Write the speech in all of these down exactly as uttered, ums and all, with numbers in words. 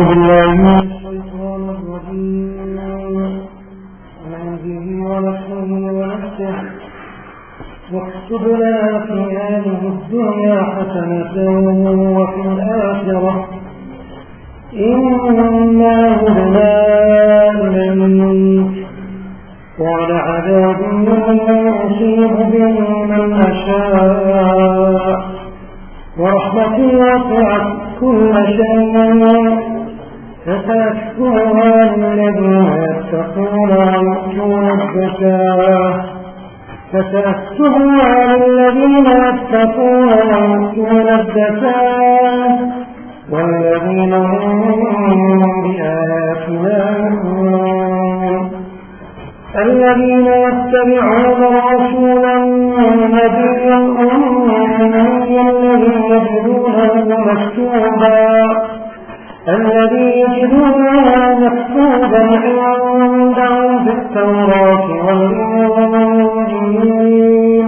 بالله من الشيطان الرجيم من همزه ونفسه ونفسه واكتب لنا في هذه الدنيا حسنة وفي الآخرة إنا هدنا إليك وعلى عذاب يصيب به من نشاء ورحمتي وسعت كل شيء فسأكتبها للذين يتقون ويؤتون الزكاة فسأكتبها للذين يتقون ويؤتون الزكاة والذين هم بآياتنا يؤمنون الذين يتبعون الرسول النبي الأمي الذي يجدونه مكتوبا الذي يجدونه مكتوبا عندهم في التوراة والإنجيل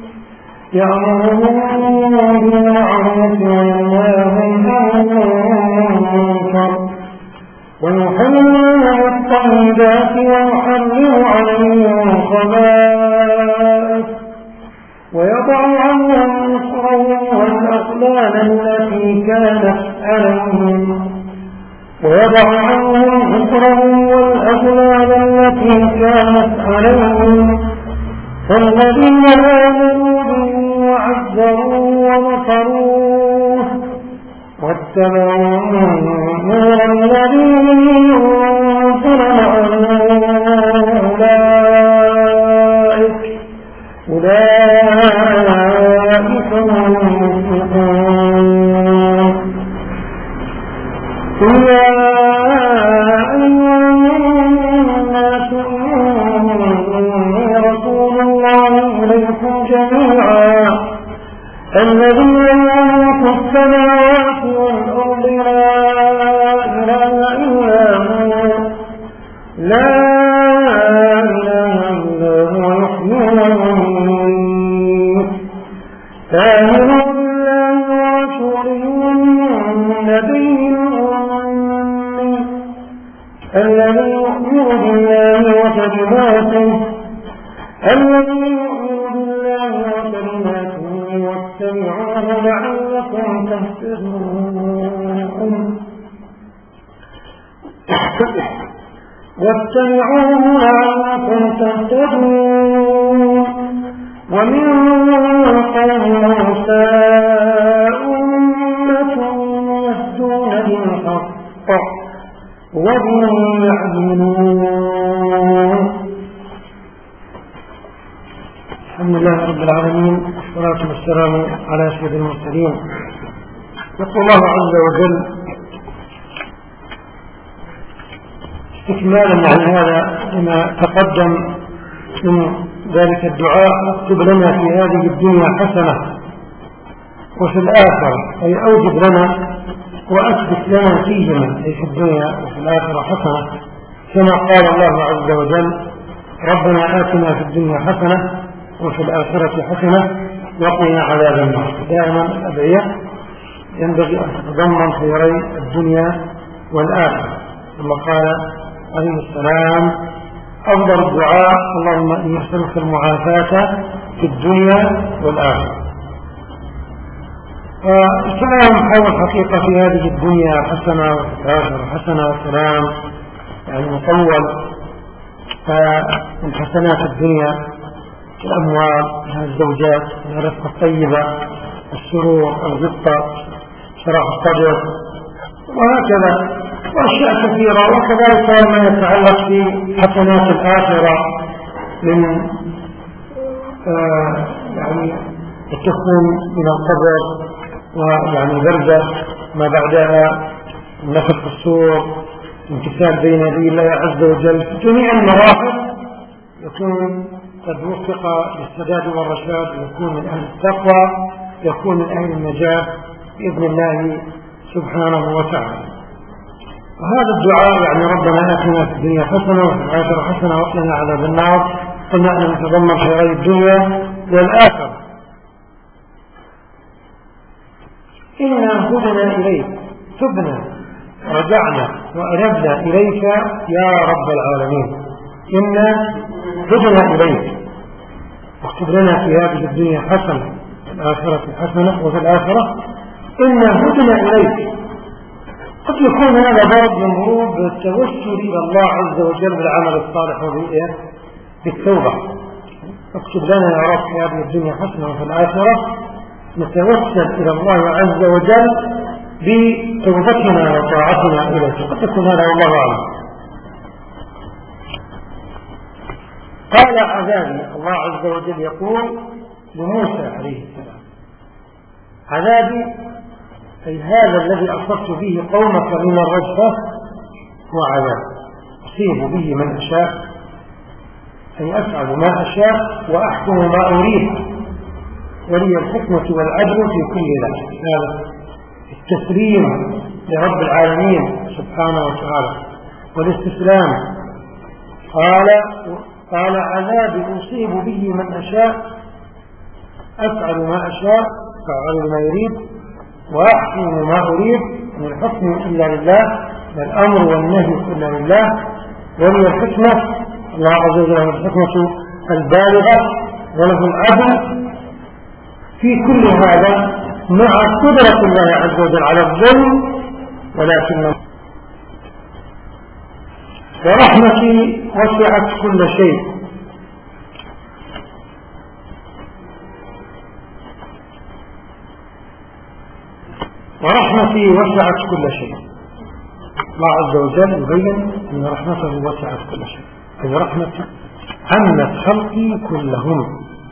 يأمرون بالمعروف وينهاهم عن المنكر ويحلون الطيبات ويحرم عليهم الخبائث ويضع عنهم إصرهم والأغلال التي كانت عليهم ويضع عنهم إصرهم والأغلال التي كانت عليهم فالذين آمنوا به وعزروه ونصروه واتبعوا النور الذي أنزل أولئك أولئك هم المفلحون قل يا أيها الناس إني رسول الله إليكم جميعا الذي يملك السماوات والأرض لا إله إلا هو لا إله إلا هو يحيي ويميت فآمنوا بالله ورسوله النبي الأمي الذي يؤمن بالله وكلماته الذي يؤمن بالله وكلماته واتبعوه لعلكم تهتدون واتبعوه لعلكم تهتدون ومن قوم موسى أمة يهدون بالحق وبه يعدلون. الحمد لله رب العالمين والصلاة والسلام على سيد المرسلين. يقول الله عز وجل استكمالا عن هذا لما تقدم من ذلك الدعاء اكتب لنا في هذه الدنيا حسنة وفي الآخرة أي أوجب لنا وأثبت لنا فيهما أي في الدنيا وفي الآخرة حسنة كما قال الله عز وجل ربنا آتنا في الدنيا حسنة وفي الآخرة حسنة وقنا عذاب النار. دائما الأدعية ينبغي أن تتضمن خيري الدنيا والآخرة. ثم قال عليه السلام أفضل الدعاء اللهم إني أسألك المعافاة في الدنيا والآخرة. فالكلام حول الحقيقة في هذه الدنيا حسنة وفي الآخرة حسنة والسلام يعني مطول. فمن حسنات الدنيا الأموال الزوجات الرفقة الطيبة السرور الغبطة شرح الصدر وهكذا وأشياء كثيرة. وكذلك ما يتعلق في حسنات الآخرة من آه يعني التخون من القبر ويعني بردة ما بعدها النفخ في الصور امتثال بين يدي الله عز وجل في جميع المراحل يكون قد وفق للسداد والرشاد ويكون من أهل التقوى يكون من أهل النجاة بإذن الله سبحانه وتعالى. وهذا الدعاء يعني ربنا آتنا في الدنيا حسنة وفي الآخرة حسنة وقنا عذاب النار قلنا أن نتضمن خيري الدنيا والآخرة. إنا هدنا إليك تبنا رجعنا وأنبنا إليك يا رب العالمين، إنا هدنا إليك، واكتب لنا في هذه الدنيا حسنة في الآخرة حسنة وفي الآخرة إنا هدنا إليك. قد يكون هذا ضرب من ضروب التوسل إلى الله عز وجل بالعمل الصالح وبالتوبة. اكتب لنا يا رب في هذه الدنيا حسنة وفي الآخرة، نتوسل إلى الله عز وجل بتوبتنا وطاعتنا إليك. قد تكون هذا والله أعلم. قال عذابي، الله عز وجل يقول لموسى عليه السلام عذابي أي هذا الذي أصبت به قومك من الرجفة هو عذاب أصيب به من أشاء، أي أفعل ما أشاء وأحكم ما أريد، ولي الحكمة والعدل في كل ذلك. هذا التسليم لرب العالمين سبحانه وتعالى والاستسلام. قال قال عذابي أصيب به من أشاء، أفعل ما أشاء فأفعل ما يريد وأحكم ما أريد، من الحكم إلا لله، من الأمر والنهي إلا لله، ولي الحكمة الله عز وجل له الحكمة البالغة وله العدل في كل هذا مع قدرة الله عز وجل على الظلم، ولكن ورحمتي وسعت كل شيء. ورحمتي وسعت كل شيء. الله عز وجل يبين أن رحمته وسعت كل شيء، أي رحمتي عمت خلقي كلهم،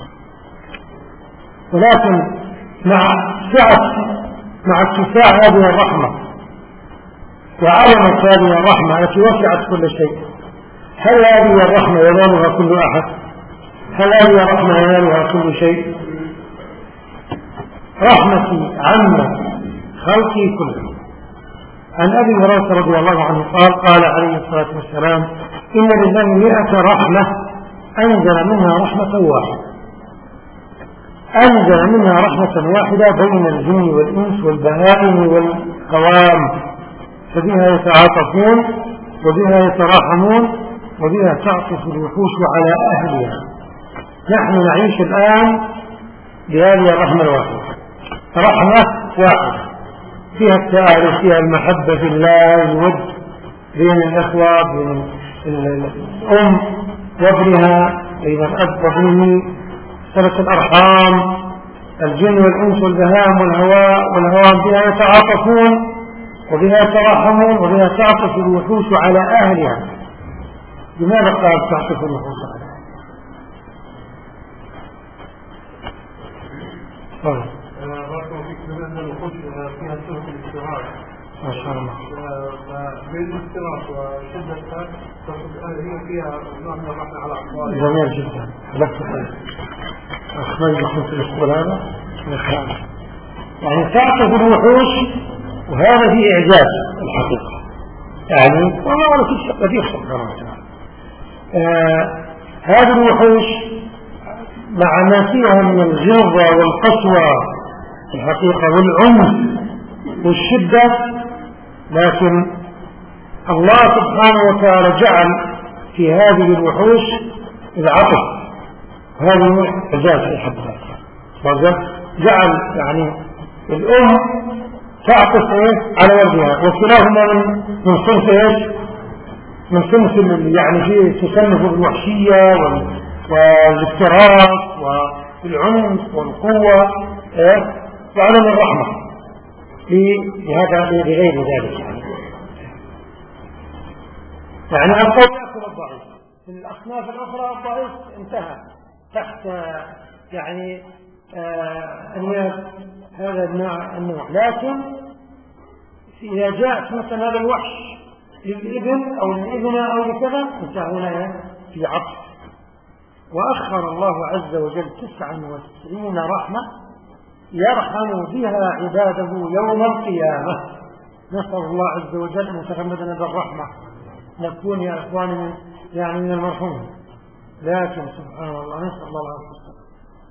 ولكن مع سعة مع اتساع هذه الرحمة وعظمة هذه الرحمة التي وسعت كل شيء، هل هذه الرحمة ينالها كل أحد؟ هل هذه الرحمة ينالها كل شيء؟ رحمتي عمت خلقي كلهم. عن أبي هريرة رضي الله عنه قال قال عليه الصلاة والسلام إن لله مئة رحمة أنزل منها رحمة واحدة أنزل منها رحمة واحدة بين الجن والإنس والبهائم والهوام، فبها يتعاطفون وبها يتراحمون وبها تعطف الوحوش على أهلها. نحن نعيش الآن بهذه الرحمة الواحدة، رحمة واحدة فيها التآلف، فيها المحبة في الله، الود بين الأخوة، بين الأم وابنها، بين الأب وابنه، صلة الأرحام، الجن والإنس والبهائم والهواء والهوام بها يتعاطفون وبها يتراحمون وبها تعطف الوحوش على أهلها. لماذا قال تعطف الوحوش على أهلها؟ طيب فيها سهل الاستراحة ما شاء الله. بين الاستراحة وشدتها هي فيها نوع من الرحمة على أطفال. جميل جدا. لك أخوي يكون في الأسبوع هذا يعني تعطف الوحوش، وهذا فيه إعجاز الحقيقة يعني والله ولا كل شيء قد يحصل كرامة. هذه الوحوش مع ما فيها من الغلظة والقسوة الحقيقة والعنف والشدة، لكن الله سبحانه وتعالى جعل في هذه الوحوش العطف، هذه إعجاز في حد ذاتها. جعل يعني الأم تعطف على ولدها، وكلاهما من من صنف ايش؟ من صنف يعني فيه تصنف بالوحشية والافتراس والعنف والقوة وعدم الرحمة لهذا لغير ذلك. يعني يعني القوي يأكل الضعيف، في الأصناف الأخرى الضعيف انتهى تحت يعني أنياب هذا النوع النوع لكن إذا جاءت مثلا هذا الوحش للابن أو للابنة أو لكذا انتهى هنا في عطف. وأخر الله عز وجل تسعا وتسعين رحمة يرحم بها عباده يوم القيامة. نسأل الله عز وجل أن يتغمدنا بالرحمة، نكون يا إخواني من يعني من المرحومين. لكن سبحان الله نسأل الله العافية.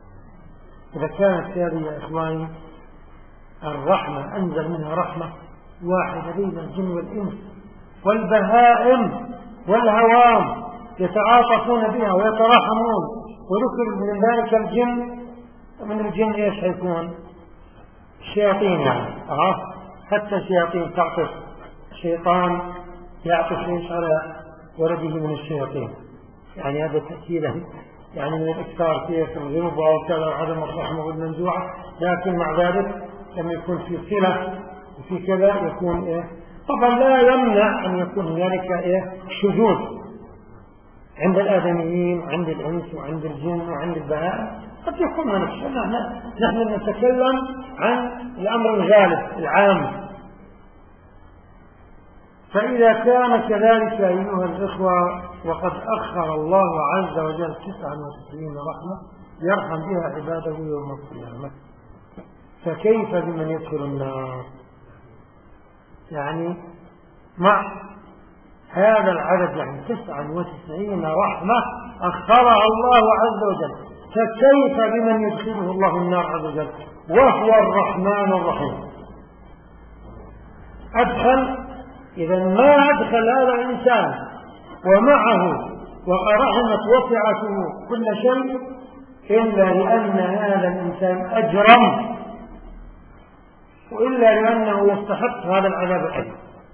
إذا كانت هذه يا إخواني الرحمة أنزل منها رحمة واحدة بين الجن والإنس والبهائم والهوام يتعاطفون بها ويتراحمون. وذكر من ذلك الجن، من الجن ايش حيكون؟ الشياطين يعني اه حتى الشياطين تعطف، الشيطان يعطف ايش على ولده من الشياطين، يعني هذا تأكيدا يعني من الإكثار كيف الغلظة وكذا وعدم الرحمة والمنزوعة، لكن مع ذلك لما يكون في صلة وفي كذا يكون إيه. طبعا لا يمنع أن يكون هنالك إيه شذوذ عند الآدميين وعند الإنس وعند الجن وعند البهائم، قد يكون من الشيء. نحن نتكلم عن الأمر الغالب العام. فإذا كان كذلك أيها الإخوة، وقد أخر الله عز وجل تسعة وتسعين رحمة يرحم بها عباده يوم القيامة، فكيف بمن يدخل النار؟ يعني مع هذا العدد يعني تسعة وتسعين رحمة أخرها الله عز وجل، فكيف بمن يدخله الله النار عز وجل وهو الرحمن الرحيم؟ أدخل إذا ما أدخل هذا الإنسان ومعه ورحمت وسعته كل شيء إلا لأن هذا الإنسان أجرم، وإلا لأنه يستحق هذا العذاب الأليم،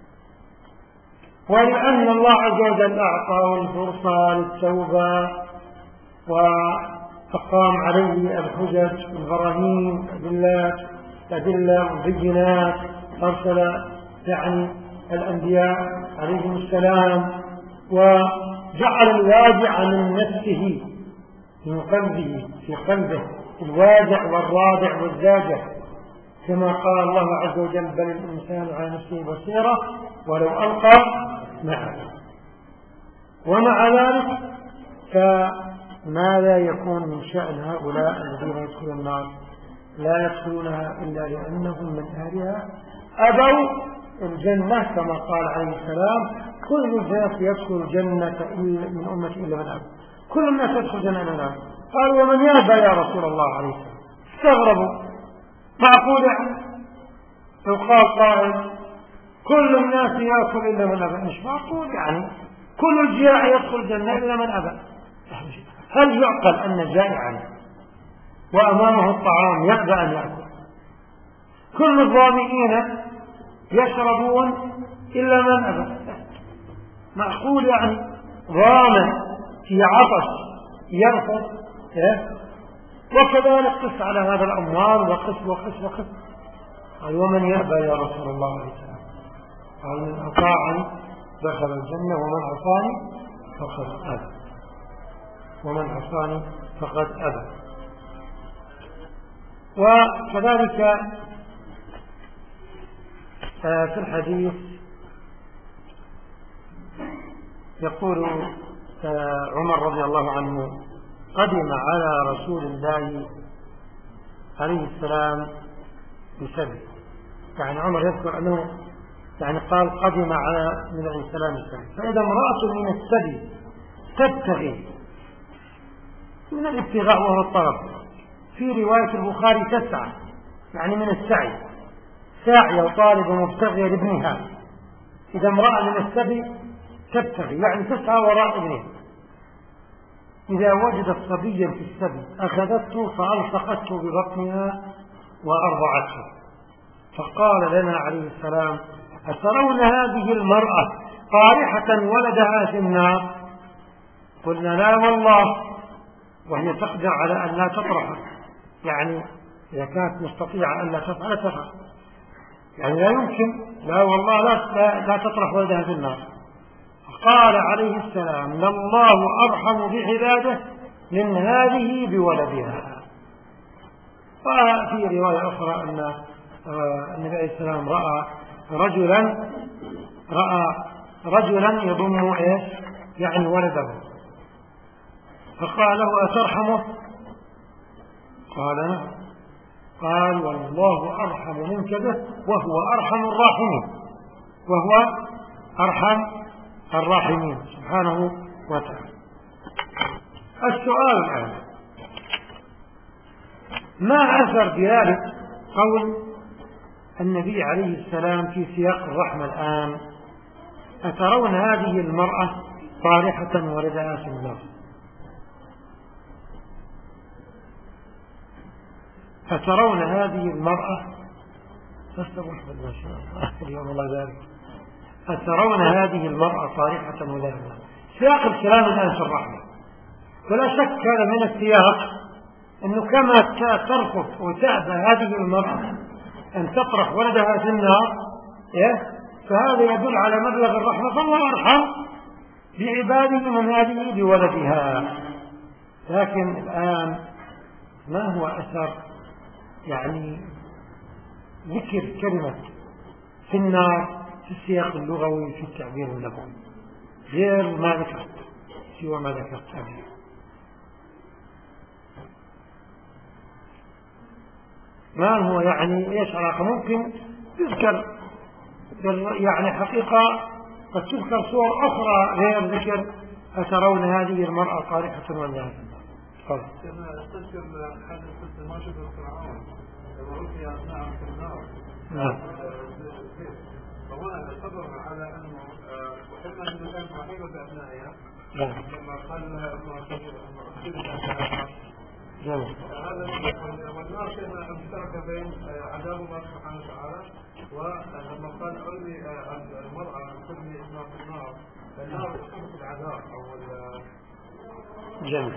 ولأن الله عز وجل أعطاه الفرصة للتوبة وأقام عليه الحجج والبراهين الأدلة والبينات، أرسل يعني الأنبياء عليهم السلام، وجعل الواجع من نفسه من قلبه في قلبه الواجع والرادع والزاجع، كما قال الله عز وجل بل الإنسان على نفسه بصيرة ولو ألقى معه. ومع ذلك فماذا يكون من شأن هؤلاء الذين يدخلون النار؟ لا يدخلونها إلا لأنهم من أهلها أبوا الجنة، كما قال عليه السلام كل الناس يدخل الجنة من أمتي إلا من أبى، كل الناس يدخل الجنة إلا من أبى. قالوا ومن يأبى يا رسول الله عليه السلام؟ استغربوا، معقول يعني لو قال قائل كل الناس يأكل إلا من أبى؟ مش معقول يعني كل الجائع يدخل الجنة إلا من أبى. هل يعقل أن جائعا وأمامه الطعام يأبى أن يأكل؟ كل الظامئين يشربون إلا من أبى؟ معقول يعني ظامئ في عطش يرفض؟ وكذلك قس على هذا الأموال وقس وقس وقس. قال ومن يأبى يا رسول الله عليه السلام؟ قال من أطاعني دخل الجنة ومن عصاني فقد أبى، ومن عصاني فقد أبى. وكذلك في الحديث يقول عمر رضي الله عنه قدم على رسول الله عليه السلام بسبب، يعني عمر يذكر أنه يعني قال قدم على النبي عليه السلام بسبب. فإذا امرأة من السبي تبتغي من الابتغاء وهو الطلب، في رواية البخاري تسعى يعني من السعي، ساعية وطالب ومبتغية لابنها. إذا امرأة من السبي تبتغي يعني تسعى وراء ابنها، إذا وجدت صبيا في السبي أخذته فألصقته ببطنها وأرضعته. فقال لنا عليه السلام أترون هذه المرأة طارحة ولدها في النار؟ قلنا لا والله، وهي تقدر على أن لا تطرح، يعني إذا كانت مستطيعة أن لا تفعل تفعل، يعني لا يمكن، لا والله لا, لا, لا تطرح ولدها في النار. قال عليه السلام لله أرحم بعباده من هذه بولدها. وفي رواية أخرى أن النبي عليه السلام رأى رجلا رأى رجلا يضم إيش يعني ولده، فقال له أترحمه؟ قال نعم. قال والله أرحم منك به وهو أرحم الراحمين، وهو أرحم الراحمين سبحانه وتعالى. السؤال الآن ما أثر بذلك قول النبي عليه السلام في سياق الرحمة الآن: أترون هذه المرأة طارحة ولدها في النار؟ أترون هذه المرأة أستغفر الله ما شاء الله اليوم الله ذلك أترون هذه المرأة طارحة ولدها في النار؟ سياق الكلام الآن في الرحمة، ولا شك هذا من السياق أنه كما ترفض وتأبى هذه المرأة أن تطرح ولدها في النار، فهذا يدل على مبلغ الرحمة، فالله أرحم بعباده من هذه بولدها. لكن الآن ما هو أثر يعني ذكر كلمة في النار في السياق اللغوي في التعبير اللغوي غير ما ذكرت سوى ما ذكرت أبيه؟ ما هو يعني إيش علاقة؟ ممكن يذكر يعني حقيقة قد تذكر صور أخرى غير ذكر أترون هذه المرأة طارحة ولدها في النار. كما تذكر حدث ما شبه فرعون لما رؤي أبناء في النار. نعم. فهنا صبر على أنه وحنا أنه كانت رحيمة بأبنائها. نعم. لما قال لها ابنها صبر أنه أخذ جميل. هذا والنار كما مشتركة بين عذاب الله سبحانه وتعالى، ولما قال أرمي المرأة ترمي ابنها في النار، النار تحدث العذاب أو جميل.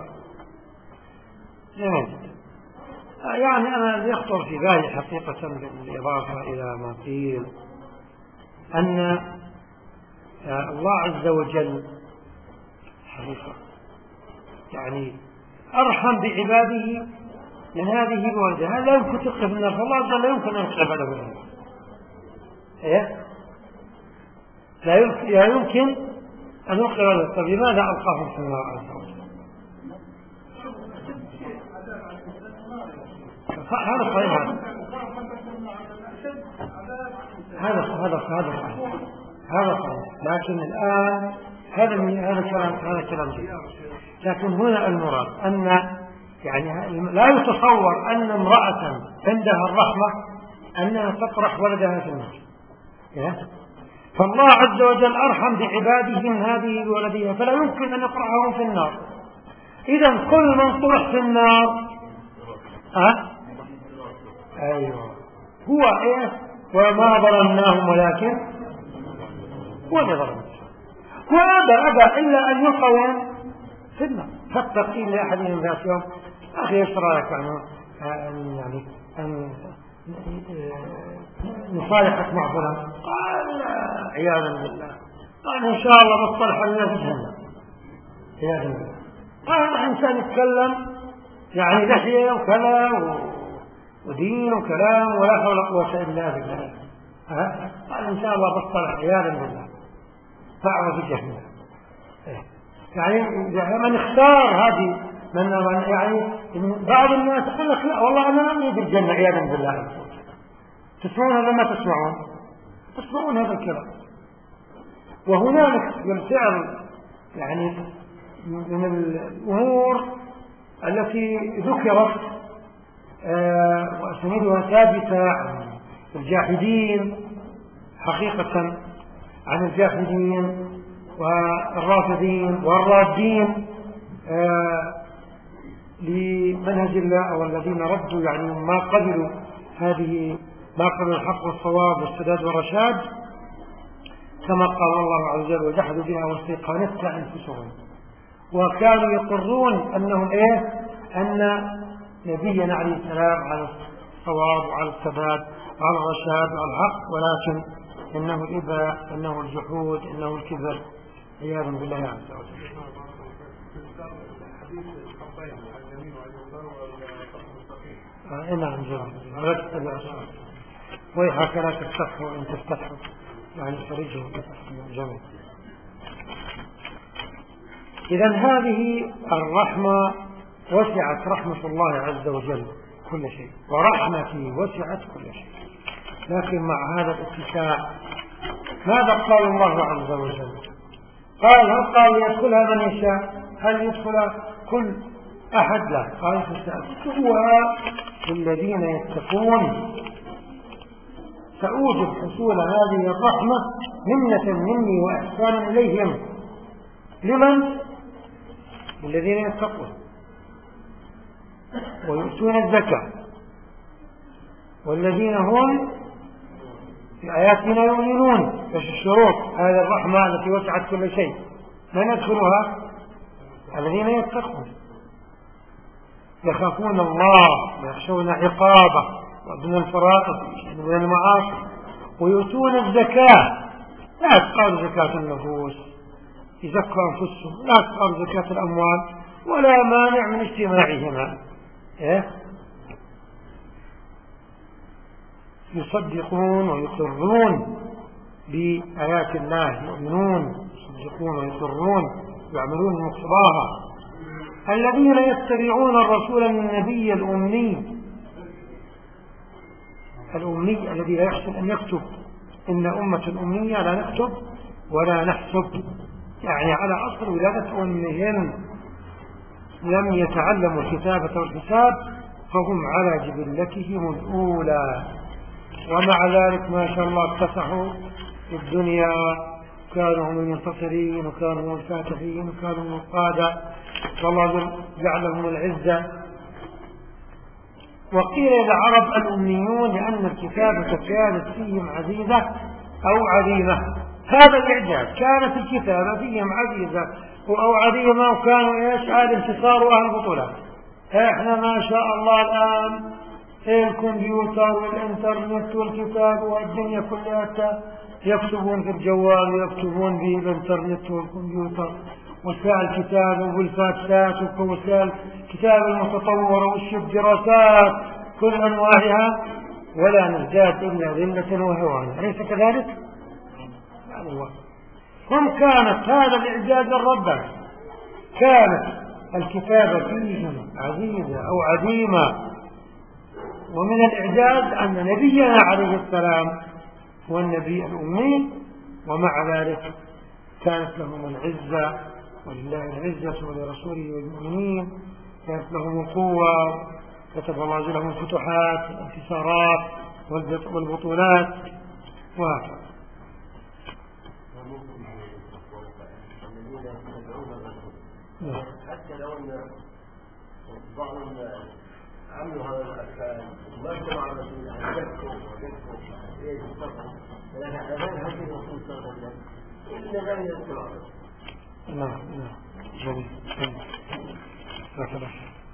جميل. يعني أنا اللي يخطر في بالي حقيقة بالإضافة إلى ما قيل أن الله عز وجل حقيقة يعني أرحم بعباده من هذه الوالدة. هذا لا يمكن تلقى في النار، فالله عز وجل لا يمكن أن يلقى عباده في النار. إيه؟ لا يمكن, لا يمكن أن يلقى عباده. طيب لماذا ألقاهم في النار عز وجل؟ هذا صحيح. هذا هذا هذا صحيح. هذا صحيح. لكن الآن هذا هذا كلام هذا كلام جيد. لكن هنا المراد أن يعني لا يتصور أن امرأة عندها الرحمة أنها تطرح ولدها في النار. فالله عز وجل أرحم بعباده من هذه بولدها، فلا يمكن أن يطرحهم في النار. إذن كل من طرح في النار أه؟ أيوه هو إيه؟ وما ظلمناهم ولكن هو اللي ظلم وأبى أبى إلا أن يلقوا في النار. فالتقيل لأحدهم ذات يوم: أخي ايش رأيك يعني يعني أن نصالحك مع فلان؟ قال عياذا بالله. قال إن شاء الله بصلح لنا في جهنم عياذا بالله. قال إنسان يتكلم يعني لحية وكلام ودين وكلام ولا حول ولا قوة إلا بالله. قال إن شاء الله بصلح عياذا بالله فأعوى في جهنم. يعني من اختار هذه من يعني بعض الناس يقول لك لا والله أنا لم يجد الجنة عياذا بالله. تسمعون هذا ما تسمعون؟ تسمعون هذا الكلام. وهنالك بالفعل يعني من الأمور التي ذكرت وأسانيدها ثابتة عن الجاحدين حقيقة، عن الجاحدين والرافضين والرادين آه لمنهج الله، أو الذين ردوا يعني ما قبلوا هذه ما قبلوا الحق والصواب والسداد والرشاد، كما قال الله عز وجل: وجحدوا بها واستيقنتها أنفسهم. وكانوا يقرون أنهم إيه؟ أن نبينا عليه السلام على الصواب وعلى السداد وعلى الرشاد وعلى الحق، ولكن إنه الإباء، إنه الجحود، إنه الكبر عياذا بالله عز وجل. آه نعم جميل. ولا تتبع الصوت ويحك لا تستحوا إن تستحوا يعني فرجه جميل. إذن هذه الرحمة وسعت رحمة الله عز وجل كل شيء، ورحمتي وسعت كل شيء. لكن مع هذا الاتساع ماذا قال الله عز وجل؟ قال هل قال يدخلها من يشاء؟ هل يدخل كل أحد؟ لا. قال فسأكتبها للذين يتقون سأوجب حصول هذه الرحمة منة مني وإحسانا إليهم. لمن؟ الذين يتقون ويؤتون الزكاة والذين هم بآياتنا يؤمنون. فش الشروط هذه الرحمة التي وسعت كل شيء؟ من يدخلها؟ الذين يتقون يخافون الله ويخشون عقابه ويؤدون الفرائض ويؤدون المعاصي ويؤتون الزكاة. لا تقال زكاة النفوس يزكوا أنفسهم، لا تقال زكاة الأموال، ولا مانع من اجتماعهما. إيه؟ يصدقون ويقرون بآيات الله، يؤمنون يصدقون ويقرون يعملون مقتضاها. الذين يتبعون الرسول النبي الأمي الأمي الذي لا يحسن أن يكتب، إن أمة أمية لا نكتب ولا نحسب، يعني على أصل ولادة أمهم لم يتعلموا الكتابة والحساب فهم على جبلتهم الأولى. ومع ذلك ما شاء الله اكتسحوا في الدنيا، كانوا هم المنتصرين وكانوا هم الفاتحين وكانوا هم القادة، والله جعلهم العزة. وقيل للعرب الأميون لأن الكتابة كانت فيهم عزيزة أو عظيمة. هذا الإعجاز، كانت الكتابة فيهم عزيزة أو عظيمة وكانوا إيش؟ هذا انتصار أهل البطولات. إحنا ما شاء الله الآن الكمبيوتر والإنترنت والكتاب والدنيا كلها يكتبون في الجوال ويكتبون بالإنترنت والكمبيوتر، وسائل الكتاب والفاكسات ووسائل الكتاب المتطورة والدراسات كل أنواعها، ولا نزداد إلا ذلة وهوانا. أليس كذلك؟ الله. هم كانت هذا الإعجاز الرباني، كانت الكتابة فيهم عزيزة أو عديمة. ومن الإعجاز أن نبينا عليه السلام هو النبي الأمي، ومع ذلك كانت لهم العزة، ولله العزة ولرسوله والمؤمنين، كانت لهم القوة، كتب الله لهم الفتوحات والانتصارات والبطولات وهكذا. حتى لو ان بعضهم عملوا هذا الافعال ما اجتمع الرسول على يذكر ويذكر ايه الصفحه ولكن اذان هذه الرسول صلى الله عليه وسلم الا لم يذكر. نعم نعم جميل جميل.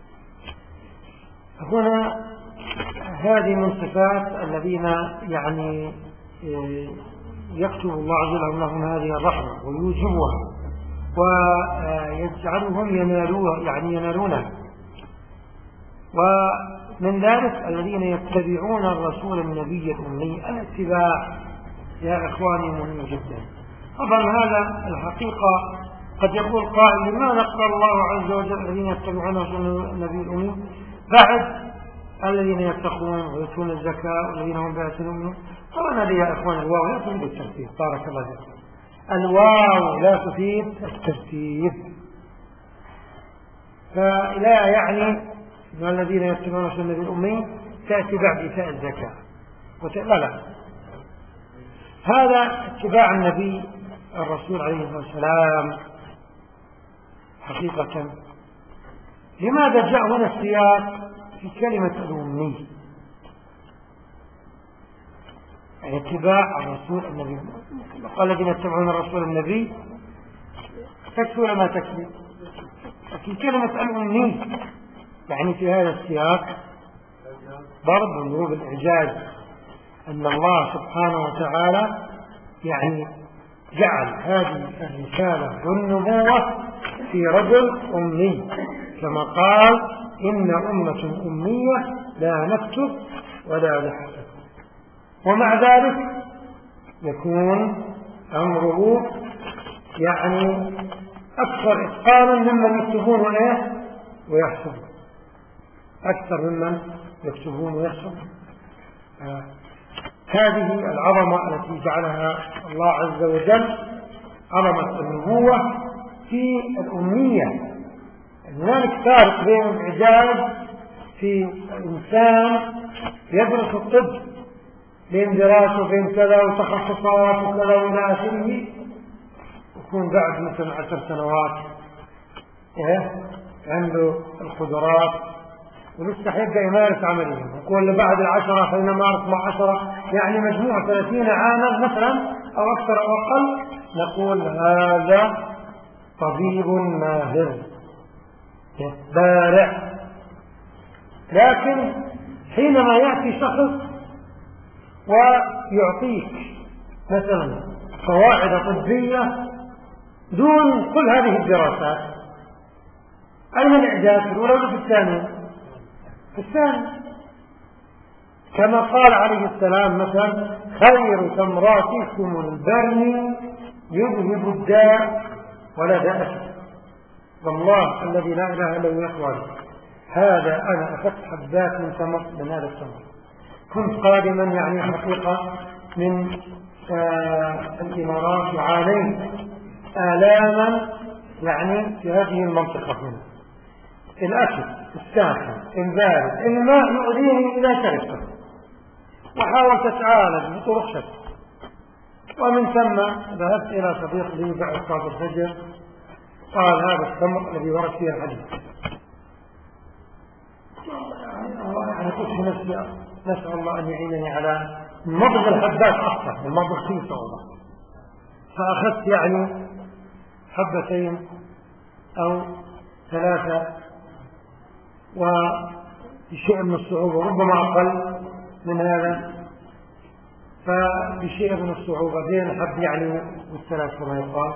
هنا هذه من صفات الذين يعني يكتب الله عز وجل لهم هذه الرحمة ويوجبها ويجعلهم ينالوها، يعني ينالونها. ومن ذلك الذين يتبعون الرسول النبي الأمي. الاتباع يا إخواني مهم جدا. طبعا هذا الحقيقة قد يقول قائل لماذا قال الله عز وجل الذين يتبعون الرسول النبي الأمي بعد الذين يتقون ويؤتون الزكاة والذين هم بآياتنا يؤمنون؟ طبعا هذه يا إخوان الواو لا تفيد الترتيب، بارك الله فيكم. الواو لا تفيد الترتيب، فلا يعني من الذين يتبعون الرسول النبي الأمي تأتي بعد إيتاء الزكاة لا لا، هذا اتباع النبي الرسول عليه الصلاة والسلام حقيقة. لماذا جاء هنا السياق في كلمة الأمي؟ يعني اتباع الرسول النبي. قال الذين يتبعون الرسول النبي تكفي ولا ما تكفي؟ لكن كلمة الأمي يعني في هذا السياق برضو من الإعجاز أن الله سبحانه وتعالى يعني جعل هذه الرسالة والنبوة في رجل أمي، كما قال إن أمة أمية لا نكتب ولا نحسب. ومع ذلك يكون أمره يعني أكثر إتقانا ممن يكتبون وإيه ويحسبون، أكثر ممن يكتبون ويحسبون. آه. هذه العظمة التي جعلها الله عز وجل عظمة النبوة في الأمية. هناك فرق بين الإعجاز في الإنسان يدرس الطب بين دراسة وبين كذا وتخصصات وكذا وإلى آخره، يكون بعد مثل عشر سنوات إيه عنده القدرات ولسه يبدأ يمارس عمليا، يكون بعد العشرة حين مارس مع عشرة يعني مجموع ثلاثين عاما مثلا أو أكثر أو أقل، نقول هذا طبيب ماهر بارع. لكن حينما يأتي شخص ويعطيك مثلا قواعد طبية دون كل هذه الدراسات، أين الإعجاز في الأولى ولا في الثانية؟ في الثانية. كما قال عليه السلام مثلا خير تمراتكم البرني يذهب الداء ولا داء. والله الذي لا إله إلا هو يقول هذا أنا أخذت حبات من تمر من هذا التمر، كنت قادما يعني حقيقة من آه الإمارات وعانيت آلاما يعني في هذه المنطقة هنا، الأكل الساخن البارد الماء يؤذيني إذا شربته، وحاولت أتعالج بطرق شتى. ومن ثم ذهبت إلى صديق لي بعد صلاة الفجر قال هذا التمر الذي ورد فيه الحديث، يعني قلت في نفسي نسأل الله أن يعينني على مضغ الحبات أكثر من مضغ خيصة والله. فأخذت يعني حبتين أو ثلاثة وبشيء من الصعوبة ربما أقل من هذا، فبشيء من الصعوبة بين الحب يعني والثلاث كما يقال.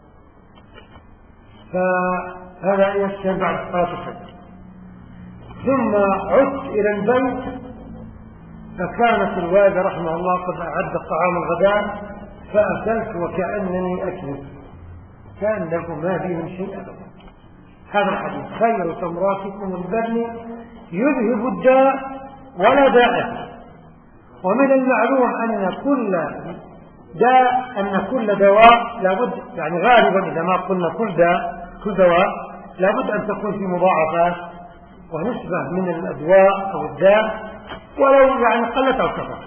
فهذا يشتغل بعد صلاة الفجر. ثم عدت إلى البيت فكانت الوالدة رحمه الله قد أعد طعام الغداء، فأكلت وكأنني أكذب، كان لكم ما فيه من شيء أبدا. هذا الحديث خير تمراتكم البرني يذهب الداء ولا داء. ومن المعلوم أن كل داء أن كل دواء لابد يعني غالبا إذا ما قلنا كل داء كل دواء لابد أن تكون في مضاعفات ونسبة من الأدواء أو الداء ولو يعني قلت أو كثرت،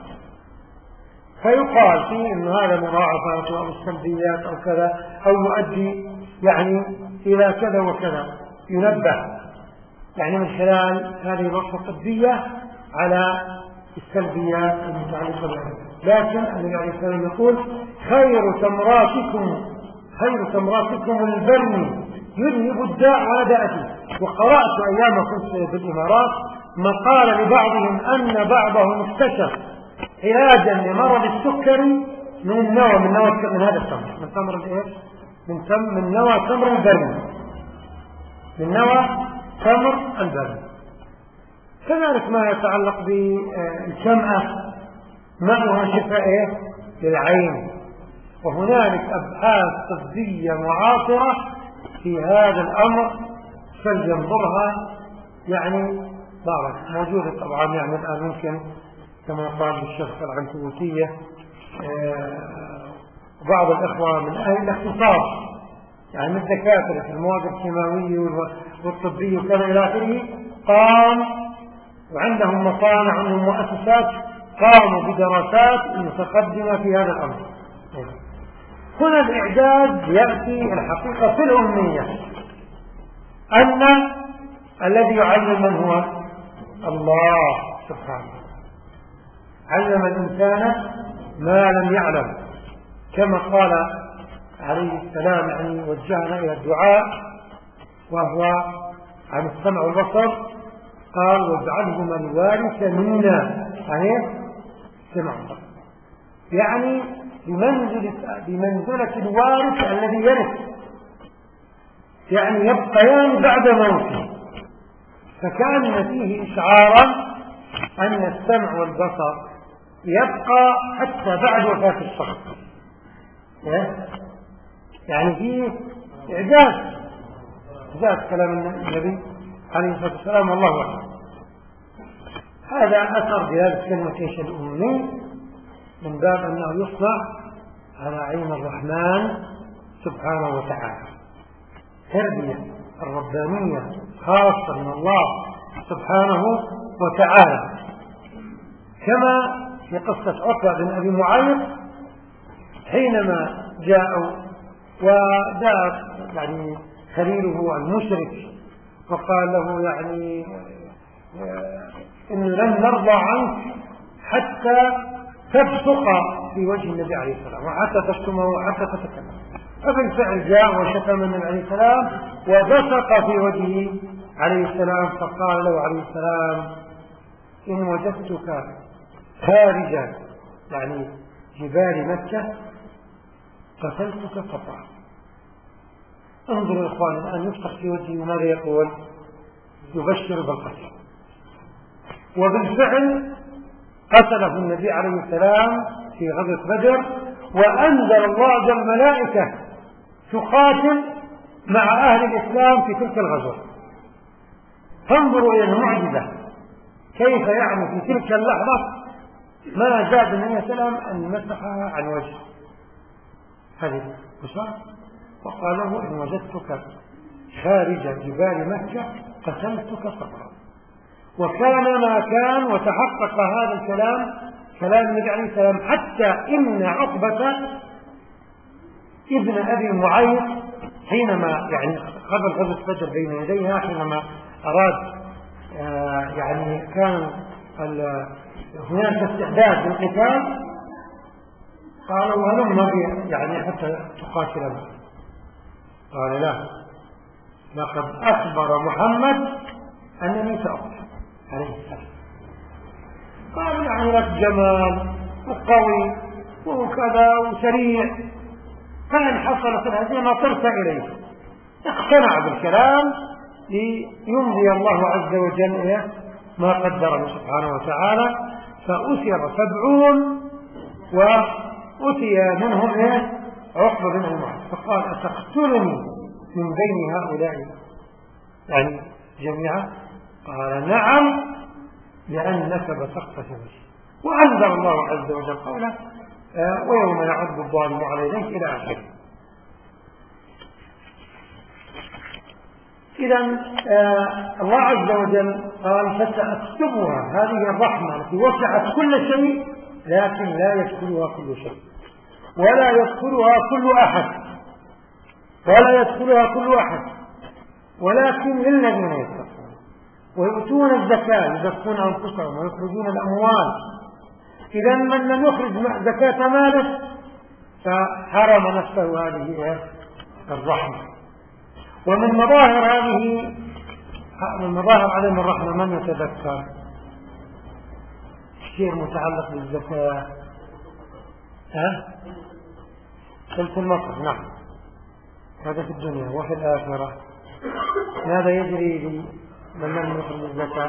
فيقال فيه أن هذا مضاعفات أو السلبيات أو كذا أو يؤدي يعني إلى كذا وكذا، ينبه يعني من خلال هذه الوصفة الطبية على السلبيات المتعلقة بها. لكن النبي عليه الصلاة والسلام يقول خير تمراتكم خير تمراتكم البرني يذهب الداء ولا داء فيه. وقرأت أيام كنت في الإمارات مقال لبعضهم أن بعضهم اكتشف علاجا لمرض السكري من النوى من نوى من هذا التمر من تمر الايش من تم من نوى تمر البرني من نوى تمر البرني. كذلك ما يتعلق بالشمعة ماءها شفاء للعين، وهنالك أبحاث طبية معاصرة في هذا الأمر فلينظرها يعني بارك موجودة طبعا يعني الآن ممكن كما قال بالشيخ العنكبوتية بعض الإخوة من أهل الاختصاص يعني الدكاترة في المواد الكيماوية والطبية وكذا إلى آخره قام وعندهم مصانع عندهم مؤسسات قاموا بدراسات متقدمة في هذا الأمر. هنا الإعجاز يأتي الحقيقة في الأمنية أن الذي يعلم من هو الله سبحانه علم الإنسان ما لم يعلم، كما قال عليه السلام يعني وجهنا إلى الدعاء وهو عن السمع والبصر قال واجعلهما الوارث منا يعني سمع والبصر يعني بمنزلة, بمنزلة الوارث الذي يرث يعني يبقيان بعد موته. فكان فيه إشعارا أن السمع والبصر يبقى حتى بعد وفاة الشخص، يعني فيه إعجاز إعجاز كلام النبي عليه الصلاة والسلام والله أعلم. هذا أثر بهذا الكلمة إيش الأمي من باب أنه يصنع على عين الرحمن سبحانه وتعالى، تربية الربانية خاصة من الله سبحانه وتعالى. كما في قصة عقبة بن أبي معيط حينما جاءوا وجاء يعني خليله المشرك وقال له يعني إن لن نرضى عنك حتى تبصق في وجه النبي عليه السلام وحتى تشتمه وحتى تتكلم. فبالفعل جاء وشتم النبي عليه السلام وبصق في وجهه عليه السلام. فقال له عليه السلام إن وجدتك خارج يعني جبال مكة قتلتك قطعا. انظروا يا إخواني الآن يفتح في وجهه ماذا يقول؟ يبشر بالقتل. وبالفعل قتله النبي عليه السلام في غزوة بدر، وأنزل الله جل الملائكة تقاتل مع أهل الإسلام في تلك الغزوة. فانظروا إلى المعجزة كيف يعني في تلك اللحظة ما زاد النبي صلى الله عليه وسلم أن مسحها عن وجهه هذه بشرى. وقال له إن وجدتك خارج جبال مكة قتلتك قطعا. وكان ما كان وتحقق هذا الكلام كلام النبي عليه السلام، حتى إن عقبة ابن أبي معيط حينما يعني قبل غزوة بدر بين يديها حينما أراد آه يعني كان هناك استعداد للقتال قالوا هلم يعني حتى تقاتلنا. قال لا، لقد أخبر محمد أنني سأقتل عليه السلام. قال يعني لك جمال وقوي وكذا وسريع، فإن حصلت الهزيمة طرت إليه. اقتنع بالكلام ليمضي الله عز وجل ما قدره سبحانه وتعالى. فأسر سبعون وأتي منهم عقبة بن أبي معيط فقال أتقتلني من بين هؤلاء يعني جميعا؟ قال نعم لأنك بسقت في وجهي. وأنزل الله عز وجل قوله آه ويوم يعض الظالم على يديه إلى آخره. إذا آه الله عز وجل قال فسأكتبها، هذه الرحمة التي وسعت كل شيء لكن لا يدخلها كل شيء ولا يدخلها كل أحد ولا يدخلها كل أحد ولكن للذين يتقون ويؤتون الزكاة يزكون أنفسهم ويخرجون الأموال. إذا من لم يخرج زكاة ماله فحرم نفسه هذه الرحمة. ومن مظاهر هذه من مظاهر عدم الرحمة من يتذكر الشيء المتعلق بالزكاة ها ثلث المطر. نعم هذا في الدنيا وفي الآخرة. ماذا يجري من لم يخرج الزكاة؟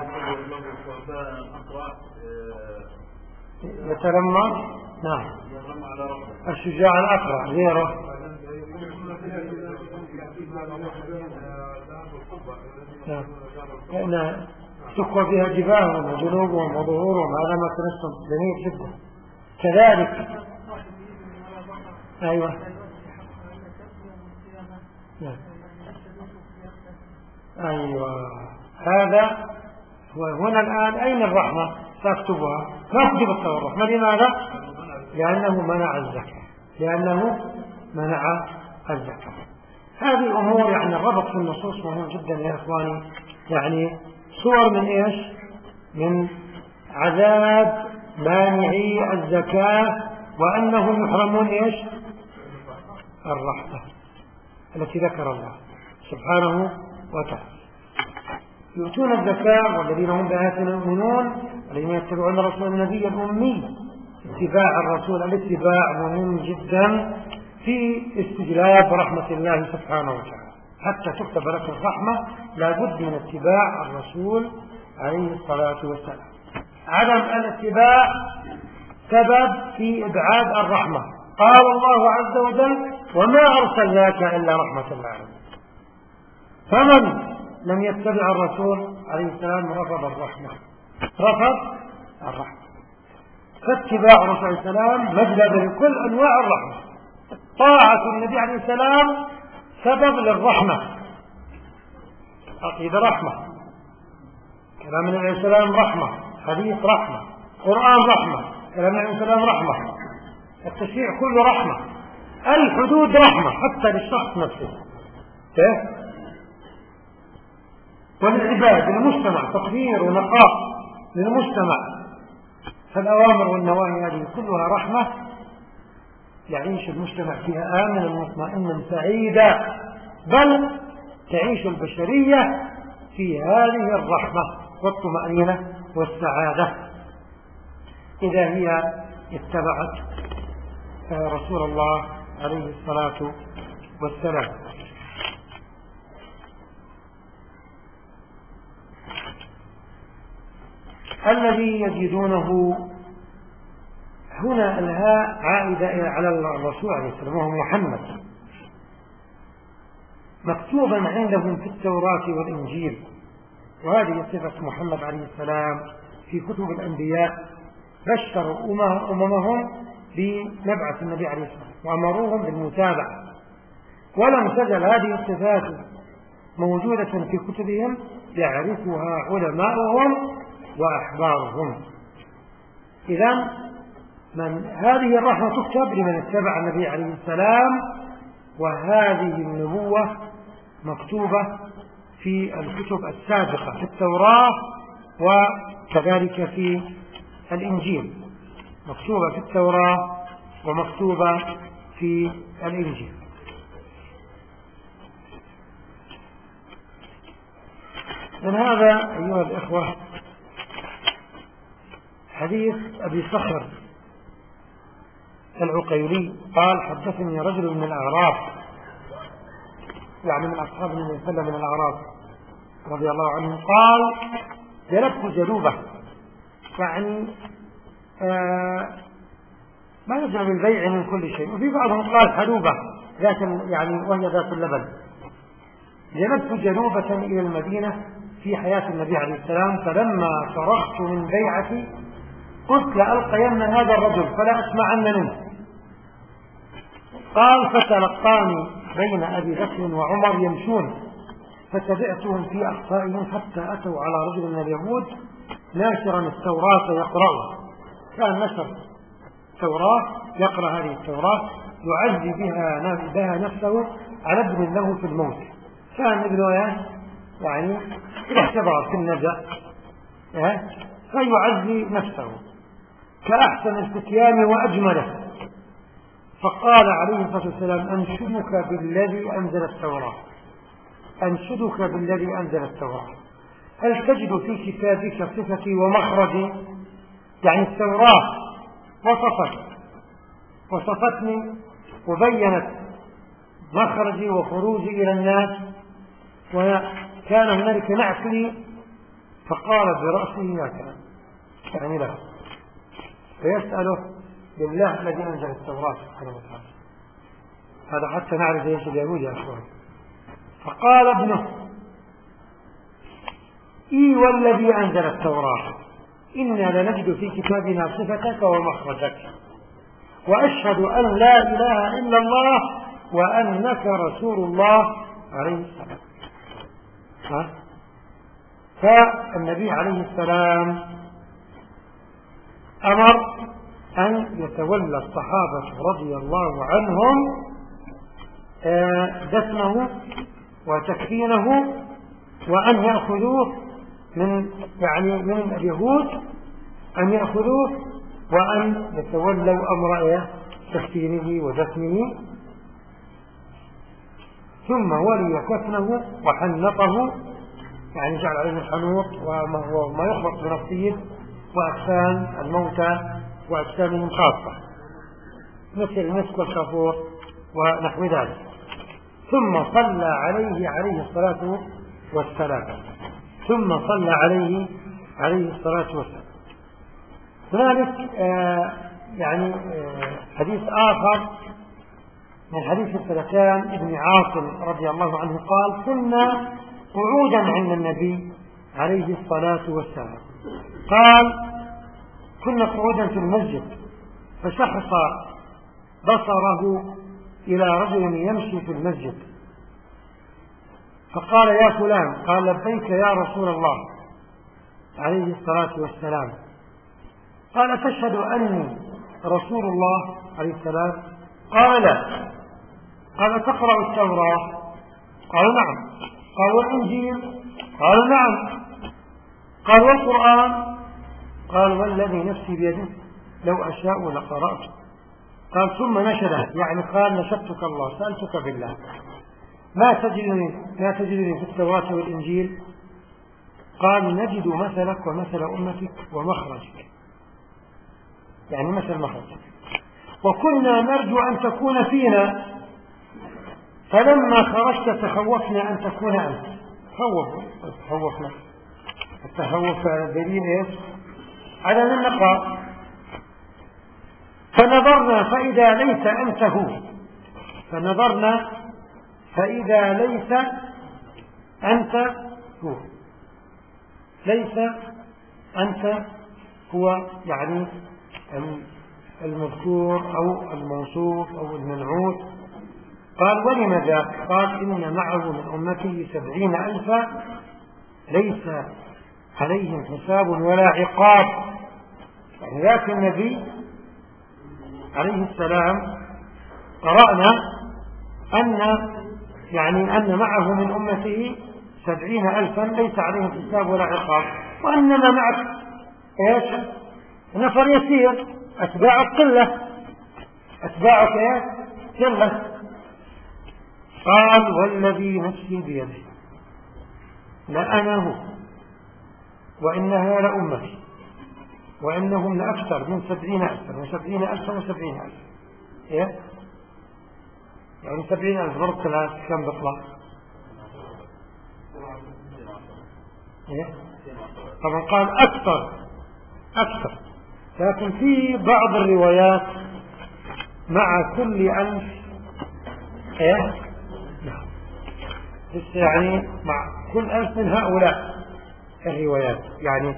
يترمى. نعم الشجاع الأقرع غيره نعم لأن تقوى بها جباههم وجنوبهم وظهورهم، هذا ما تنسم جميل جدا. كذلك أيوة نعم. أيوة هذا وهنا الآن أين الرحمة؟ سأكتبها ما تجيب الرحمة. لماذا؟ لأنه منع الزكاة لأنه منع الزكاة. هذه أمور يعني الربط في النصوص مهم جدا يا إخواني. يعني صور من إيش؟ من عذاب مانعي الزكاة وأنهم يحرمون إيش؟ الرحمة التي ذكر الله سبحانه وتعالى. يؤتون الزكاة والذين هم بآياتنا يؤمنون الذين يتبعون الرسول النبي الأمي. اتباع الرسول الاتباع مهم جدا في استجلاب رحمة الله سبحانه وتعالى. حتى تكتب لك الرحمة لابد من اتباع الرسول عليه الصلاة والسلام. عدم الاتباع سبب في إبعاد الرحمة. قال الله عز وجل وما أرسلناك إلا رحمة للعالمين. فمن لم يتبع الرسول عليه السلام رفض الرحمة رفض الرحمة. فاتباع الرسول عليه السلام مجلب لكل أنواع الرحمة. طاعة النبي عليه السلام سبب للرحمة. عقيدة رحمة، كلام النبي عليه السلام رحمة، حديث رحمة، قرآن رحمة، كلام النبي صلى الله عليه وسلم رحمة، التشريع كله رحمة، الحدود رحمة حتى للشخص نفسه والعباد للمجتمع، تطهير ونقاء للمجتمع. فالأوامر والنواهي هذه كلها رحمة، يعيش المجتمع فيها آمنا مطمئنا سعيدا، بل تعيش البشرية في هذه الرحمة والطمأنينة والسعادة إذا هي اتبعت رسول الله عليه الصلاة والسلام. الذي يجدونه هنا الهاء عائدة على الرسول عليه السلام وهو محمد، مكتوبا عندهم في التوراة والإنجيل، وهذه صفة محمد عليه السلام في كتب الأنبياء. بشروا أممهم بمبعث النبي عليه السلام وأمروهم بالمتابعة، ولم تزل هذه الصفات موجودة في كتبهم يعرفها علماؤهم وأحبارهم. إذن من هذه الرحمة تكتب لمن اتبع النبي عليه السلام، وهذه النبوة مكتوبة في الكتب السابقة في التوراة وكذلك في الإنجيل، مكتوبة في التوراة ومكتوبة في الإنجيل. من هذا أيها الإخوة حديث أبي صخر العقيلي قال: حدثني رجل من الأعراب، يعني من أصحاب النبي صلى الله عليه وسلم من الأعراب رضي الله عنه، قال: جلبت جلوبة، يعني آه ما يجعل البيع من كل شيء، وفي بعضهم قال حلوبة ذات يعني وهي ذات اللبن. جلبت جلوبة إلى المدينة في حياة النبي عليه السلام، فلما فرغت من بيعتي قلت لألقين هذا الرجل فلا أسمعن منه. قال: فتلقاني بين أبي بكر وعمر يمشون، فتبعتهم في أخطائهم حتى أتوا على رجل من اليهود ناشرا التوراة يقرأ، كان نشر التوراة يقرأ هذه التوراة يعزي بها بها نفسه على ابن له في الموت، كان ابنه يعني الاحتضار في النجاة فيعزي نفسه كأحسن الفتيان وأجمله. فقال عليه الصلاة والسلام: أنشدك بالذي أنزل التوراة، أنشدك بالذي أنزل التوراة، هل تجد في كتابك صفتي ومخرجي؟ يعني التوراة وصفت وصفتني وبينت مخرجي وخروجي إلى الناس، وكان هنالك نعت لي. فقال برأسه يا كلام، يعني له، فيسأله بالله الذي أنزل التوراة سبحانه وتعالى. هذا حتى نعرف ايش اليهود يا أخوان. فقال ابنه: إي والذي أنزل التوراة إنا لنجد في كتابنا صفتك ومخرجك، وأشهد أن لا إله إلا الله وأنك رسول الله عليه السلام. ها؟ فالنبي عليه السلام أمر أن يتولى الصحابة رضي الله عنهم دفنه وتكفينه، وأن يأخذوه من يعني من اليهود، أن يأخذوه وأن يتولوا أمر تكفينه ودفنه، ثم ولي كفنه وحنطه، يعني جعل عليه الحنوط وما هو ما يخلط من الطيب وأجسام الموتى وأجسامهم خاصة مثل المسك والكافور ونحو ذلك، ثم صلى عليه عليه الصلاة والسلام ثم صلى عليه عليه الصلاة والسلام. هنالك آه يعني آه حديث آخر من حديث الثلاثان ابن عاصم رضي الله عنه قال: كنا قعودا عند النبي عليه الصلاة والسلام، قال: كنا قعودا في المسجد، فشخص بصره إلى رجل يمشي في المسجد، فقال: يا فلان. قال: لبيك يا رسول الله عليه الصلاة والسلام. قال تشهد أني رسول الله عليه السلام؟ قال لا. قال تقرأ التوراة؟ قال نعم. قال والإنجيل؟ قال نعم. قال والقرآن؟ قال والذي نفسي بيده لو أشاء لقرأت. قال ثم نشده، يعني قال نشدتك الله، سألتك بالله ما تجدني ما تجدني في التوراة والإنجيل؟ قال نجد مثلك ومثل أمتك ومخرجك، يعني مثل مخرجك، وكنا نرجو أن تكون فينا، فلما خرجت تخوفنا أن تكون أنت. خوف تخوفنا، التخوف على الدليل إيش؟ على من نقع. فنظرنا فإذا ليس أنت هو، فنظرنا فإذا ليس أنت هو، ليس أنت هو يعني المذكور أو الموصوف أو المنعوت. قال ولماذا؟ قال إن معه من أمته سبعين ألفا ليس عليهم حساب ولا عقاب. يعني ذاك النبي عليه السلام قرأنا أن يعني أن معه من أمته سبعين ألفا ليس عليهم حساب ولا عقاب، وأنما معك إيش؟ نفر يسير، أتباعك قلة، أتباعك إيش؟ قلة. قال والذي نفسي بيده لأنا هو وإنها لأمتي وإنهم لأكثر من سبعين ألفا وسبعين ألفا وسبعين ألفا. إيه؟ يعني سبعين ألف ضرب ثلاث كم بطلع؟ إيه؟ طبعا قال أكثر أكثر، لكن في بعض الروايات مع كل ألف إيه؟ يعني مع كل ألف من هؤلاء الروايات، يعني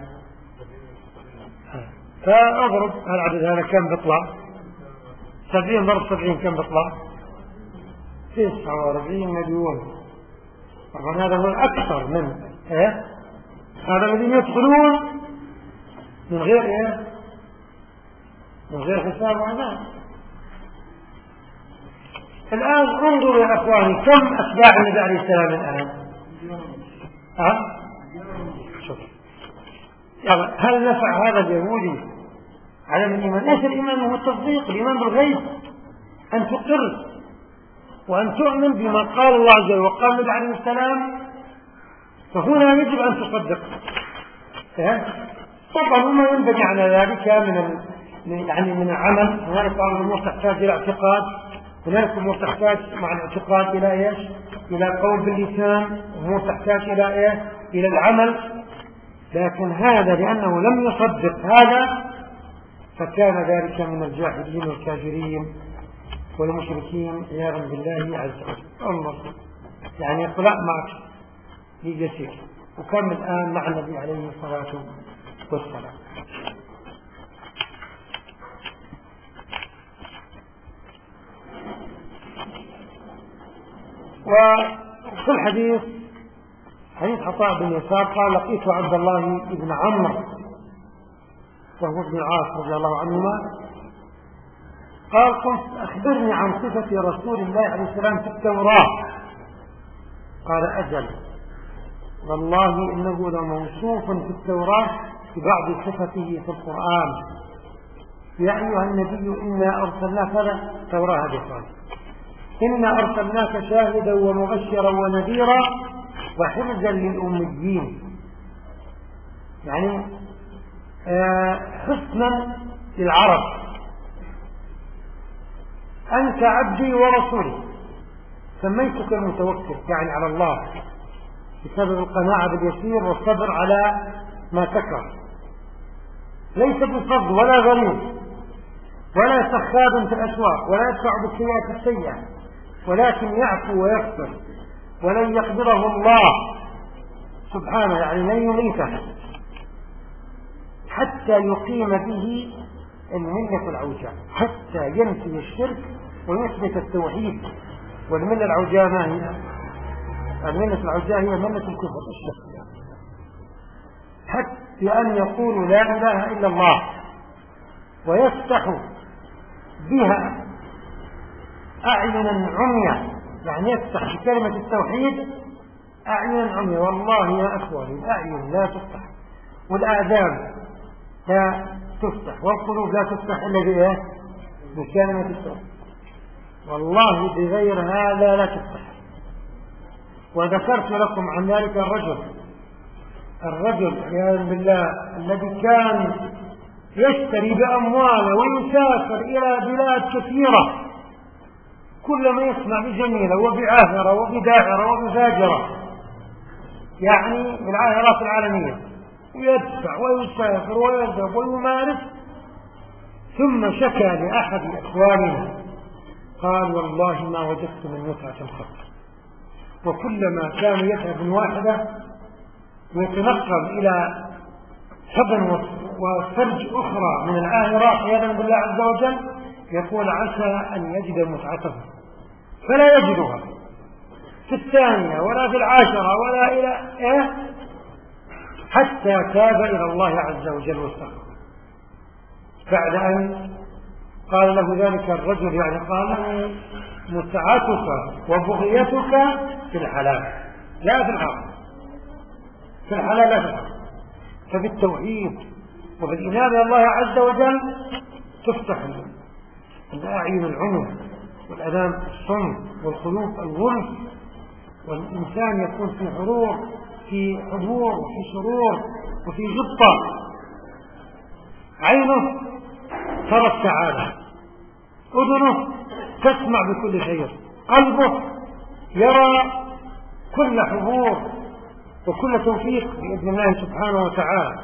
فأضرب العدد هذا كم بطلع؟ سبعين ضرب سبعين كم بطلع؟ تسعة وأربعين مليون. طبعا هذا هو الأكثر من إيه؟ هذا الذين يدخلون من غير إيه؟ من غير حساب وعذاب. الآن انظروا يا أخواني كم أتباع النبي عليه السلام الآن؟ أه؟ شوف هل نفع هذا اليهودي على الإيمان؟ ليس الإيمان هو التصديق، الإيمان بالغيب، أن تقر وأن تؤمن بما قال الله عز وجل وقال النبي عليه السلام، فهنا يجب أن تصدق. طبعا وما ينبغي على ذلك من يعني من العمل. هناك بعض الأمور تحتاج إلى اعتقاد، هناك أمور تحتاج مع الاعتقاد إلى إيش؟ إلى قول باللسان، أمور تحتاج إلى إيش؟ إلى العمل. لكن هذا لأنه لم يصدق هذا فكان ذلك من الجاهلين والكافرين والمشركين عياذا بالله عز وجل. الله يعني يقرأ معك يسير. وكم الآن مع النبي عليه الصلاة والسلام. وفي الحديث حديث عطاء بن يسار قال لقيت عبد الله بن عمرو وهو ابن العاص رضي الله عنهما قال قلت أخبرني عن صفة رسول الله عليه السلام في التوراة. قال أجل والله إنه لموصوف في التوراة ببعض صفته في القرآن. يا أيها النبي إنا أرسلناك توراة هذه إنا أرسلناك شاهدا ومبشرا ونذيرا وحرزا للأميين، يعني آه حسنا للعرب. أنت عبدي ورسولي سميتك المتوكل، يعني على الله بسبب القناعة باليسير والصبر على ما تكره، ليس بالفضل ولا غريب ولا سخاب في الأسواق ولا يدفع بالسيئة السيئة، ولكن يعفو ويغفر ولن يقدره الله سبحانه، يعني لن يميته حتى يقيم به الملة العوجاء، حتى ينفي الشرك ويثبت التوحيد. والملة العوجاء ما هي؟ الملة العوجاء هي ملة الكفر الشرك، حتى أن يقولوا لا إله إلا الله ويفتح بها أعينا عميا، يعني يفتح بكلمة التوحيد أعينا عميا. والله يا أخواني الأعين لا تفتح والآذان لا تفتح والقلوب لا تفتح إلا بإيه؟ بكلمة التوحيد. والله بغير هذا لا تفتح. وذكرت لكم عن ذلك الرجل الرجل عياذا بالله الذي كان يشتري بأمواله ويسافر إلى بلاد كثيرة، كلما يسمع بجميلة وبعاهرة وبداعرة وبفاجرة، يعني بالعاهرات العالمية، ويدفع ويسافر ويذهب ويمارس، ثم شكى لأحد إخواننا قال والله ما وجدت من متعة قط. وكلما كان يذهب من واحدة ويتنقل إلى حضن وفرج أخرى من العاهرات عياذا بالله عز وجل يقول عسى أن يجد متعته، فلا يجدها في الثانية ولا في العاشرة ولا إلى إيه حتى تاب إلى الله عز وجل واستغفر. بعد أن قال له ذلك الرجل، يعني قال له متعتك وبغيتك في الحلال لا في الحرام، في الحلال لا في الحرام. فبالتوحيد وبالإنابة إلى الله عز وجل تفتح الأعين العمى والأذان الصم والقلوب الغلف، والإنسان يكون في حرور في حضور وفي سرور وفي غبطة. عينه ترى السعادة، أذنه تسمع بكل خير، قلبه يرى كل حضور وكل توفيق بإذن الله سبحانه وتعالى.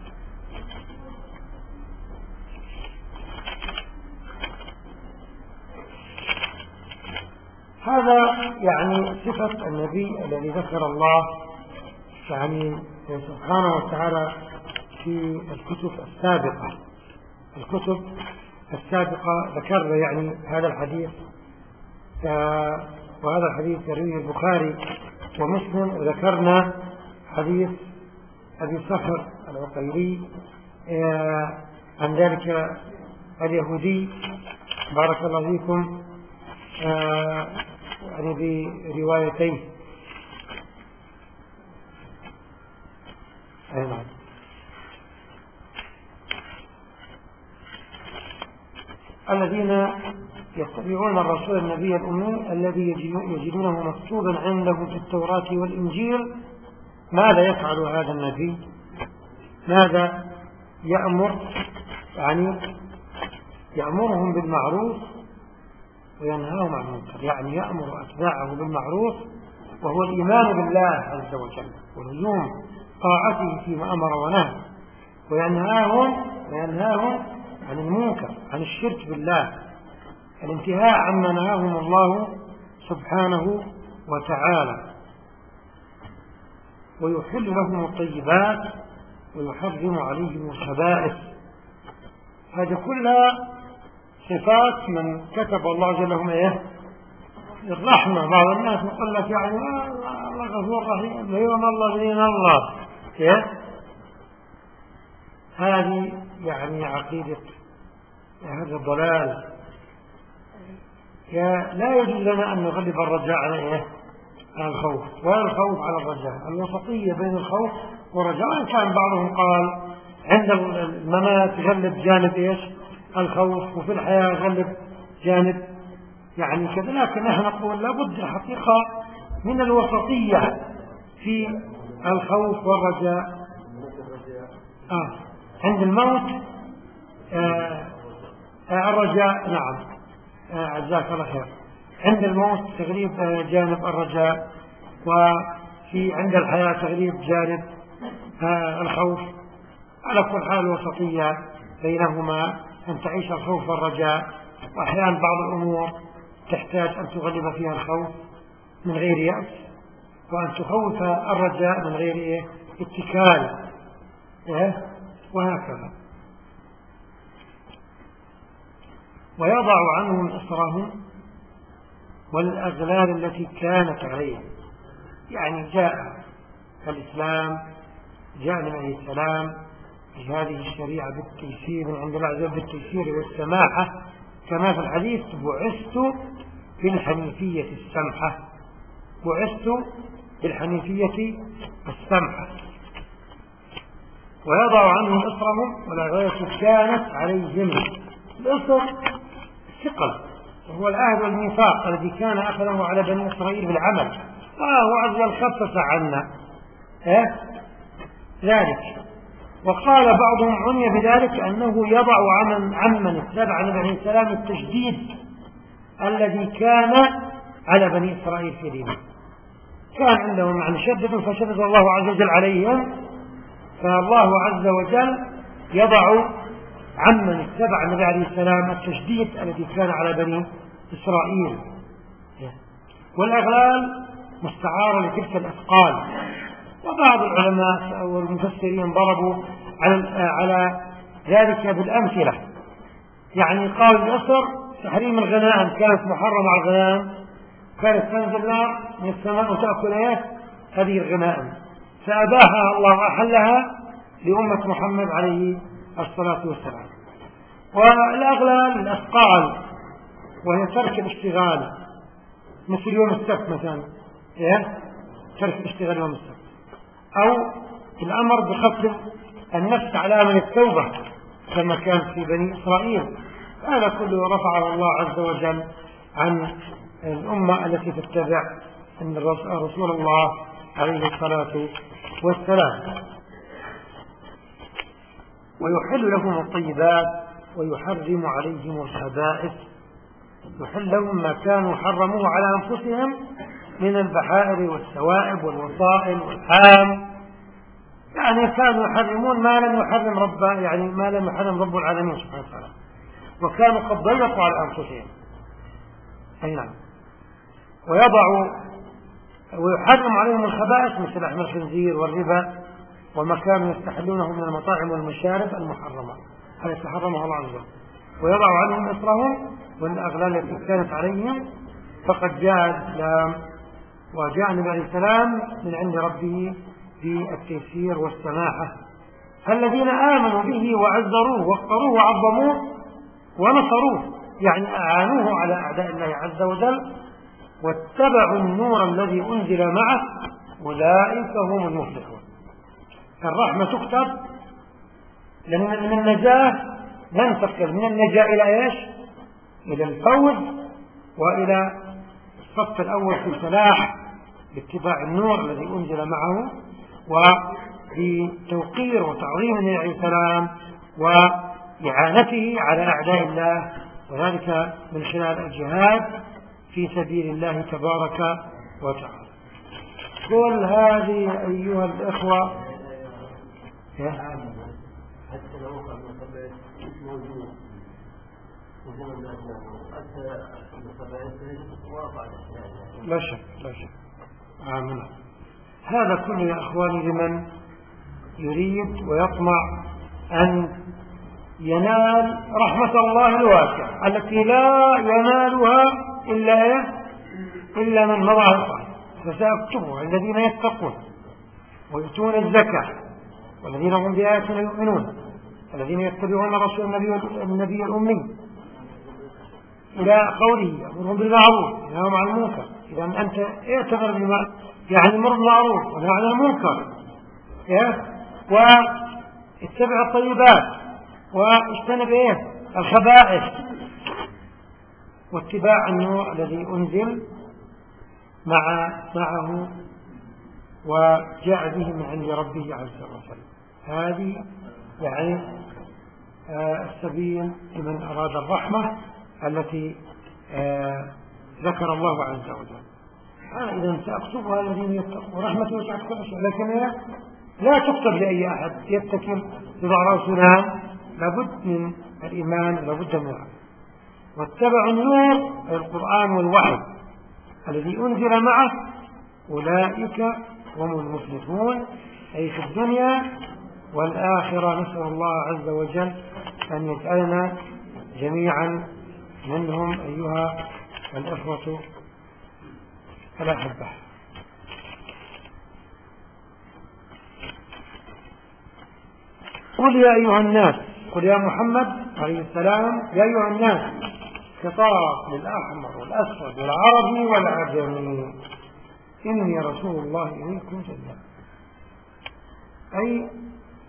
هذا يعني صفة النبي الذي ذكر الله يعني سبحانه وتعالى في الكتب السابقة. الكتب السابقة ذكرنا يعني هذا الحديث، وهذا الحديث يرويه البخاري ومسلم. وذكرنا حديث أبي صخر العقيلي عن ذلك اليهودي بارك الله فيكم، يعني بروايتين. أيضا الذين يتبعون الرسول النبي الأمي الذي يجدونه مكتوبا عندهم في التوراة والإنجيل. ماذا يفعل هذا النبي؟ ماذا يأمر؟ يعني يأمرهم بالمعروف وينهاهم عن المنكر، يعني يأمر أتباعه بالمعروف وهو الإيمان بالله عز وجل ولزوم طاعته فيما أمر ونهى، وينهاهم وينهاهم عن المنكر، عن الشرك بالله، الانتهاء عما نهاهم الله سبحانه وتعالى، ويحل لهم الطيبات ويحرم عليهم الخبائث. هذه كلها صفات من كتب الله جل وعلا ايه الرحمة. بعض الناس يقول لك يعني الله غفور رحيم ليون الله لين الله إيه؟ هذه يعني عقيدة هذا الضلال. لا يجوز لنا أن نغلب الرجاء على إيه؟ على الخوف، ولا الخوف على الرجاء. الوسطية بين الخوف والرجاء. إن كان بعضهم قال عند الممات غلب جانب إيش الخوف، وفي الحياة غلب جانب يعني كذا، لكن نحن نقول لابد حقيقة من الوسطية في الخوف والرجاء. آه. عند الموت آه آه الرجاء نعم آه عزاك الله خير. عند الموت تغليب آه جانب الرجاء، وفي عند الحياة تغليب جانب آه الخوف. على كل حال الوسطية بينهما أن تعيش الخوف والرجاء. وأحيانا بعض الأمور تحتاج أن تغلب فيها الخوف من غير يأس، وأن تخوف الرجاء من غير إيه؟ اتكال إيه؟ وهكذا. ويضع عنهم إصرهم والأغلال التي كانت عليهم. يعني جاء الإسلام، جاء من عليه السلام هذه الشريعة بالتيسير من عند الله عز وجل بالتيسير والسماحة، كما في الحديث بعثت بالحنيفية السمحة، بعثت بالحنيفية السمحة. ويضع عنهم إصرهم والأغلال كانت عليهم. الإصر ثقل، وهو العهد والميثاق الذي كان أخذه على بني إسرائيل بالعمل، الله عز وجل خفف عنا إيه؟ ذلك. وقال بعضهم عني بذلك أنه يضع عمن عمن اتبع النبي عليه السلام التشديد الذي كان على بني إسرائيل في دينه، كان عندهم عن شدد فشدد الله عز وجل عليهم، فالله عز وجل يضع عمن اتبع النبي عليه السلام التشديد الذي كان على بني إسرائيل. والأغلال مستعارة لتلك الأثقال. وبعض العلماء والمفسرين ضربوا على على ذلك بالأمثلة، يعني قال الأسر تحريم الغنائم كانت محرمة على الغنائم، كانت تنزل نار من السماء وتأكل ايه هذه الغنائم، فأباها الله وأحلها لأمة محمد عليه الصلاة والسلام. والأغلال الأثقال وهي ترك الاشتغال، مثل يوم السبت مثلا، إيه؟ ترك الاشتغال يوم السبت، أو الأمر بقتل النفس على من التوبة كما كان في بني إسرائيل. هذا كله رفعه الله عز وجل عن الأمة التي تتبع رسول الله عليه الصلاة والسلام. ويحل لهم الطيبات ويحرم عليهم الخبائث، يحل لهم ما كانوا حرموه على أنفسهم من البحائر والسوائب والوصائل والحام، يعني كانوا يحرمون ما لم يحرم رب يعني ما لم يحرم رب العالمين سبحانه وتعالى، وكانوا قد ضيقوا على أنفسهم. أي نعم. ويضع ويحرم عليهم الخبائث مثل لحم الخنزير والربا وما كانوا يستحلونه من المطاعم والمشارب المحرمة، هذا يتحرمها الله عز وجل. ويضع عنهم إصرهم والأغلال التي كانت عليهم، فقد جاء الإسلام وجاء النبي عليه السلام من عند ربه بالتيسير والسماحة. الذين آمنوا به وعزروه وقروه وعظموه ونصروه، يعني أعانوه على أعداء الله عز وجل، واتبعوا النور الذي أنزل معه، أولئك هم المفلحون. الرحمة تكتب، لأن من النجاة لن تكتب من النجاة إلى إيش؟ إلى الفوز وإلى الصف الأول في الفلاح باتباع النور الذي أنزل معه، وبتوقير وتعظيم النبي عليه السلام وإعانته على أعداء الله، وذلك من خلال الجهاد في سبيل الله تبارك وتعالى. كل هذه أيها الإخوة حتى لو كان المصابات موجود وزمن الأجناب حتى المصابات وافعل لا شك لا شك آمنا. هذا كله يا أخواني لمن يريد ويطمع أن ينال رحمة الله الواسعة التي لا ينالها إلا إلا من مضى الصالح، فسأكتبها الذين يتقون ويؤتون الزكاة والذين هم بآياتنا يؤمنون الذين يتبعون رسول النبي, النبي الأمي إلى قوله يأمرهم بالمعروف وينهاهم عن المنكر. إذا أنت اعتبر بما يعني مر بالمعروف ونهى عن المنكر، واتبع الطيبات واجتنب ايه الخبائث، واتباع النور الذي أنزل مع معه وجاء به من عند ربه عز وجل. هذه يعني آه السبيل لمن أراد الرحمة التي آه ذكر الله عز وجل. أنا إذا سأكتبها الذين يتقون رحمة وسعت كل شيء، لكن لا تكتب لأي أحد يتكل بضع سنان، لابد من الإيمان، لابد من العمل. واتبعوا النور القرآن والوحي الذي أنزل معه، أولئك هم المفلحون أي في الدنيا والآخرة. نسأل الله عز وجل أن يجعلنا جميعا منهم أيها الأخوة الأحبة. قل يا أيها الناس، قل يا محمد عليه السلام يا أيها الناس، خطاب للأحمر والأسود والعربي والعجمي، إني رسول الله إليكم جميعا، أي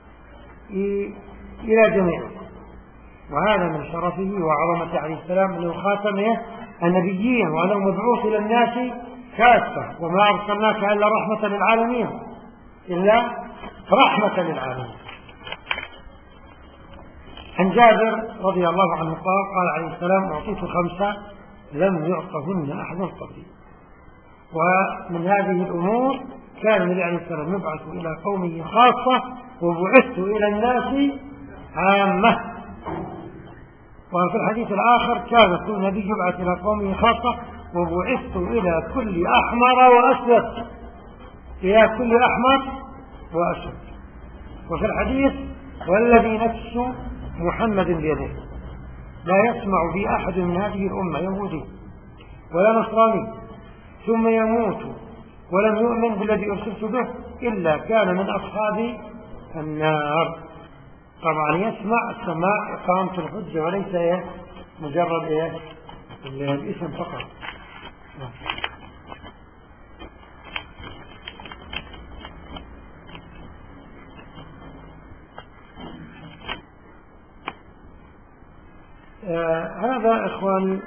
إلى جميع. وهذا من شرفه وعظمته عليه السلام أنه خاتم النبيين، وأنه مبعوث إلى الناس كافة، وما أرسلناك إلا رحمة للعالمين، إلا رحمة للعالمين. عن جابر رضي الله عنه قال قال عليه السلام أعطيت خمسة لم يعطهن أحد قبلي. ومن هذه الأمور كان النبي عليه السلام يبعث إلى قومه خاصة، وبعثت إلى الناس عامة. وفي الحديث الآخر كان كل نبي يبعث إلى قومه خاصة، وبعثت إلى كل أحمر وأسود، إلى كل أحمر وأسود. وفي الحديث والذي نفس محمد بيده لا يسمع بي أحد من هذه الأمة يهودي ولا نصراني ثم يموت ولم يؤمن بالذي أرسلت به إلا كان من أصحاب النار. طبعا يسمع السماع إقامة الحجة وليس إيه مجرد إيه الاسم فقط. آه هذا إخواني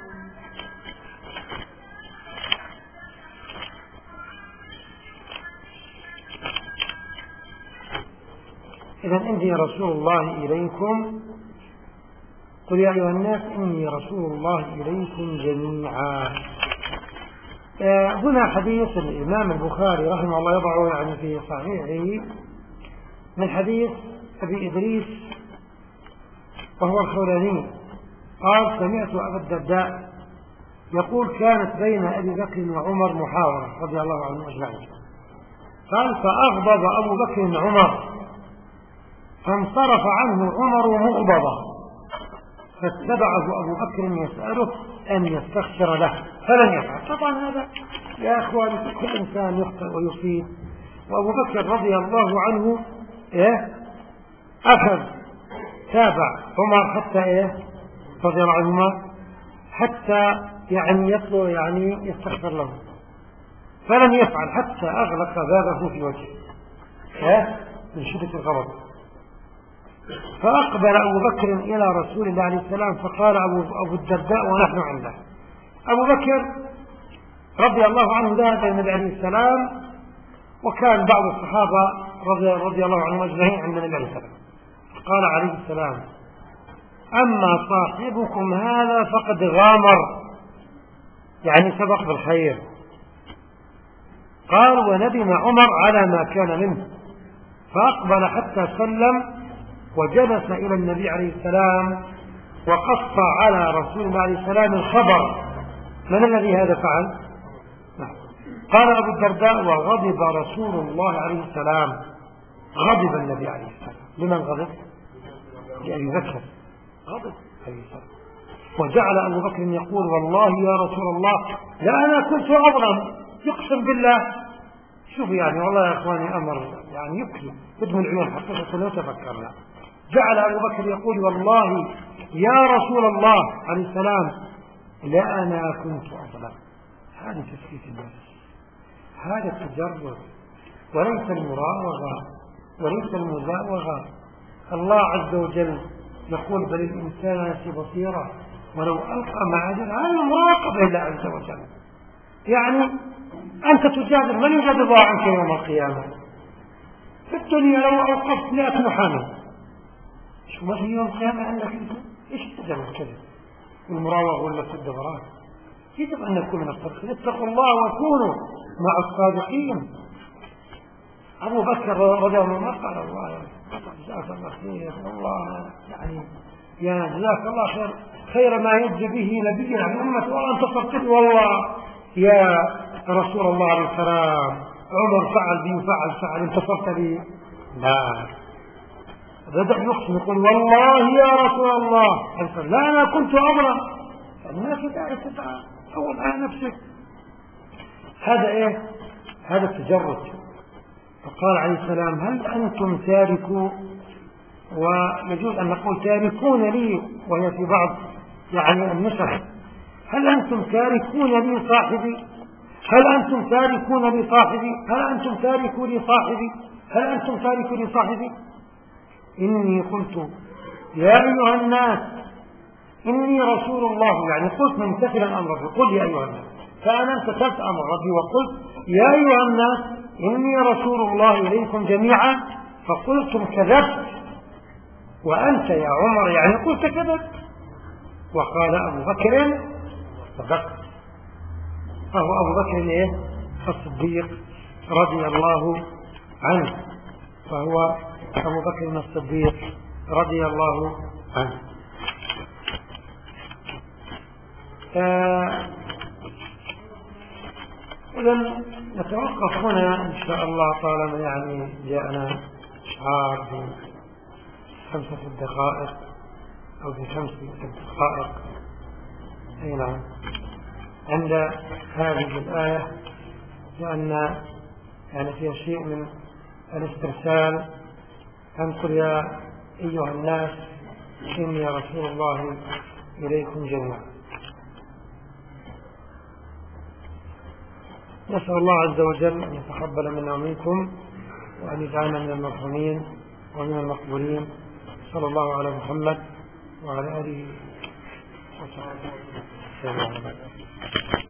إذا إني رسول الله إليكم، قل يا أيها الناس إني رسول الله إليكم جميعا. آه هنا حديث الإمام البخاري رحمه الله يضعه يعني في صحيحه من حديث أبي إدريس وهو الخولاني قال سمعت أبا الدرداء يقول كانت بين أبي بكر وعمر محاورة رضي الله عنه أجمعين. قال فأغضب أبو بكر عمر فانصرف عنه عمر مغضبا، فاتبعه أبو بكر يسأله أن يستغفر له فلن يفعل. طبعا هذا يا أخواني كل إنسان يخطئ ويصيب، وأبو بكر رضي الله عنه إيه أخذ تابع عمر حتى إيه رضي الله عنهما حتى يعني يطلب يعني يستغفر له، فلم يفعل حتى أغلق بابه في وجهه إيه من شدة الغضب. فأقبل أبو بكر إلى رسول الله عليه السلام فقال أبو, أبو الدرداء ونحن عنده. أبو بكر رضي الله عنه ذهب إلى النبي عليه السلام، وكان بعض الصحابة رضي, رضي الله عنهم أجمعين عند النبي عليه السلام. قال عليه السلام أما صاحبكم هذا فقد غامر، يعني سبق بالخير. قال وندم عمر على ما كان منه، فأقبل حتى سلم وجلس إلى النبي عليه السلام وقص على رسول الله عليه السلام الخبر. من الذي هذا فعل؟ قال أبو الدرداء وغضب رسول الله عليه السلام. غضب النبي عليه السلام. لمن غضب؟ لأبي بكر غضب عليه السلام. وجعل أبو بكر يقول والله يا رسول الله لا أنا كنت أظلم، يقسم بالله. شوف يعني والله يا أخواني أمر يعني يبكي بدم العيون حقيقة لو تفكرنا. جعل أبو بكر يقول والله يا رسول الله عليه السلام لا أنا كنت أظلم. هذا تسكيت النفس، هذا التجرد، وليس المراوغة وليس المزاوغة. الله عز وجل يقول بل الإنسان بصيرة ولو ألقى معاذيره. هذا المراقبة لله عز وجل. يعني أنت تجادل من يجادل الله عنك يوم القيامة؟ في الدنيا لو أوقفت مئة محامي شو ما في يوم القيامة عندك أنت؟ إيش تجرب كذا المراوغة ولا في الدوران؟ يجب أن نكون من الصادقين. اتقوا الله وكونوا مع الصادقين. أبو بكر رضي الله عنه قال الله جزاك الله خير والله يعني يا جزاك الله خير خير ما يجزي به نبي عن أمة والله أنت صدقت والله يا رسول الله عليه السلام عمر فعل بي وفعل فعل انتصرت بي. لا، بدأ يقسم يقول والله يا رسول الله لا أنا كنت أمرا. الناس تعرف تتعود على نفسك. هذا إيه؟ هذا التجرد. فقال عليه السلام هل أنتم تاركوا ويجوز أن نقول تاركون لي، وهي في بعض يعني النسخ هل أنتم تاركون لي صاحبي، هل أنتم تاركون لي صاحبي، هل أنتم تاركوا لي صاحبي، هل أنتم تاركوا لي صاحبي. إني قلت يا أيها الناس إني رسول الله، يعني قلت ممتثلا أمر ربي، قل يا أيها الناس، فأنا امتثلت أمر ربي وقلت يا أيها الناس إني رسول الله إليكم جميعا، فقلتم كذبت وأنت يا عمر يعني قلت كذبت. وقال أبو بكر صدقت، فهو أبو بكر إيه؟ الصديق رضي الله عنه، فهو أبو بكر الصديق رضي الله عنه. آه إذن نتوقف هنا إن شاء الله، طالما يعني جاءنا إشعار في خمسة دقائق أو في خمس دقائق أي نعم عند هذه الآية، لأن يعني فيها شيء من الاسترسال. أنقل يا أيها الناس إني رسول الله إليكم جميعا. نسأل الله عز وجل أن يتقبل منا ومنكم، وأن يجعلنا من المرحومين ومن المقبولين. صلى الله على محمد وعلى آله وصحبه وسلم.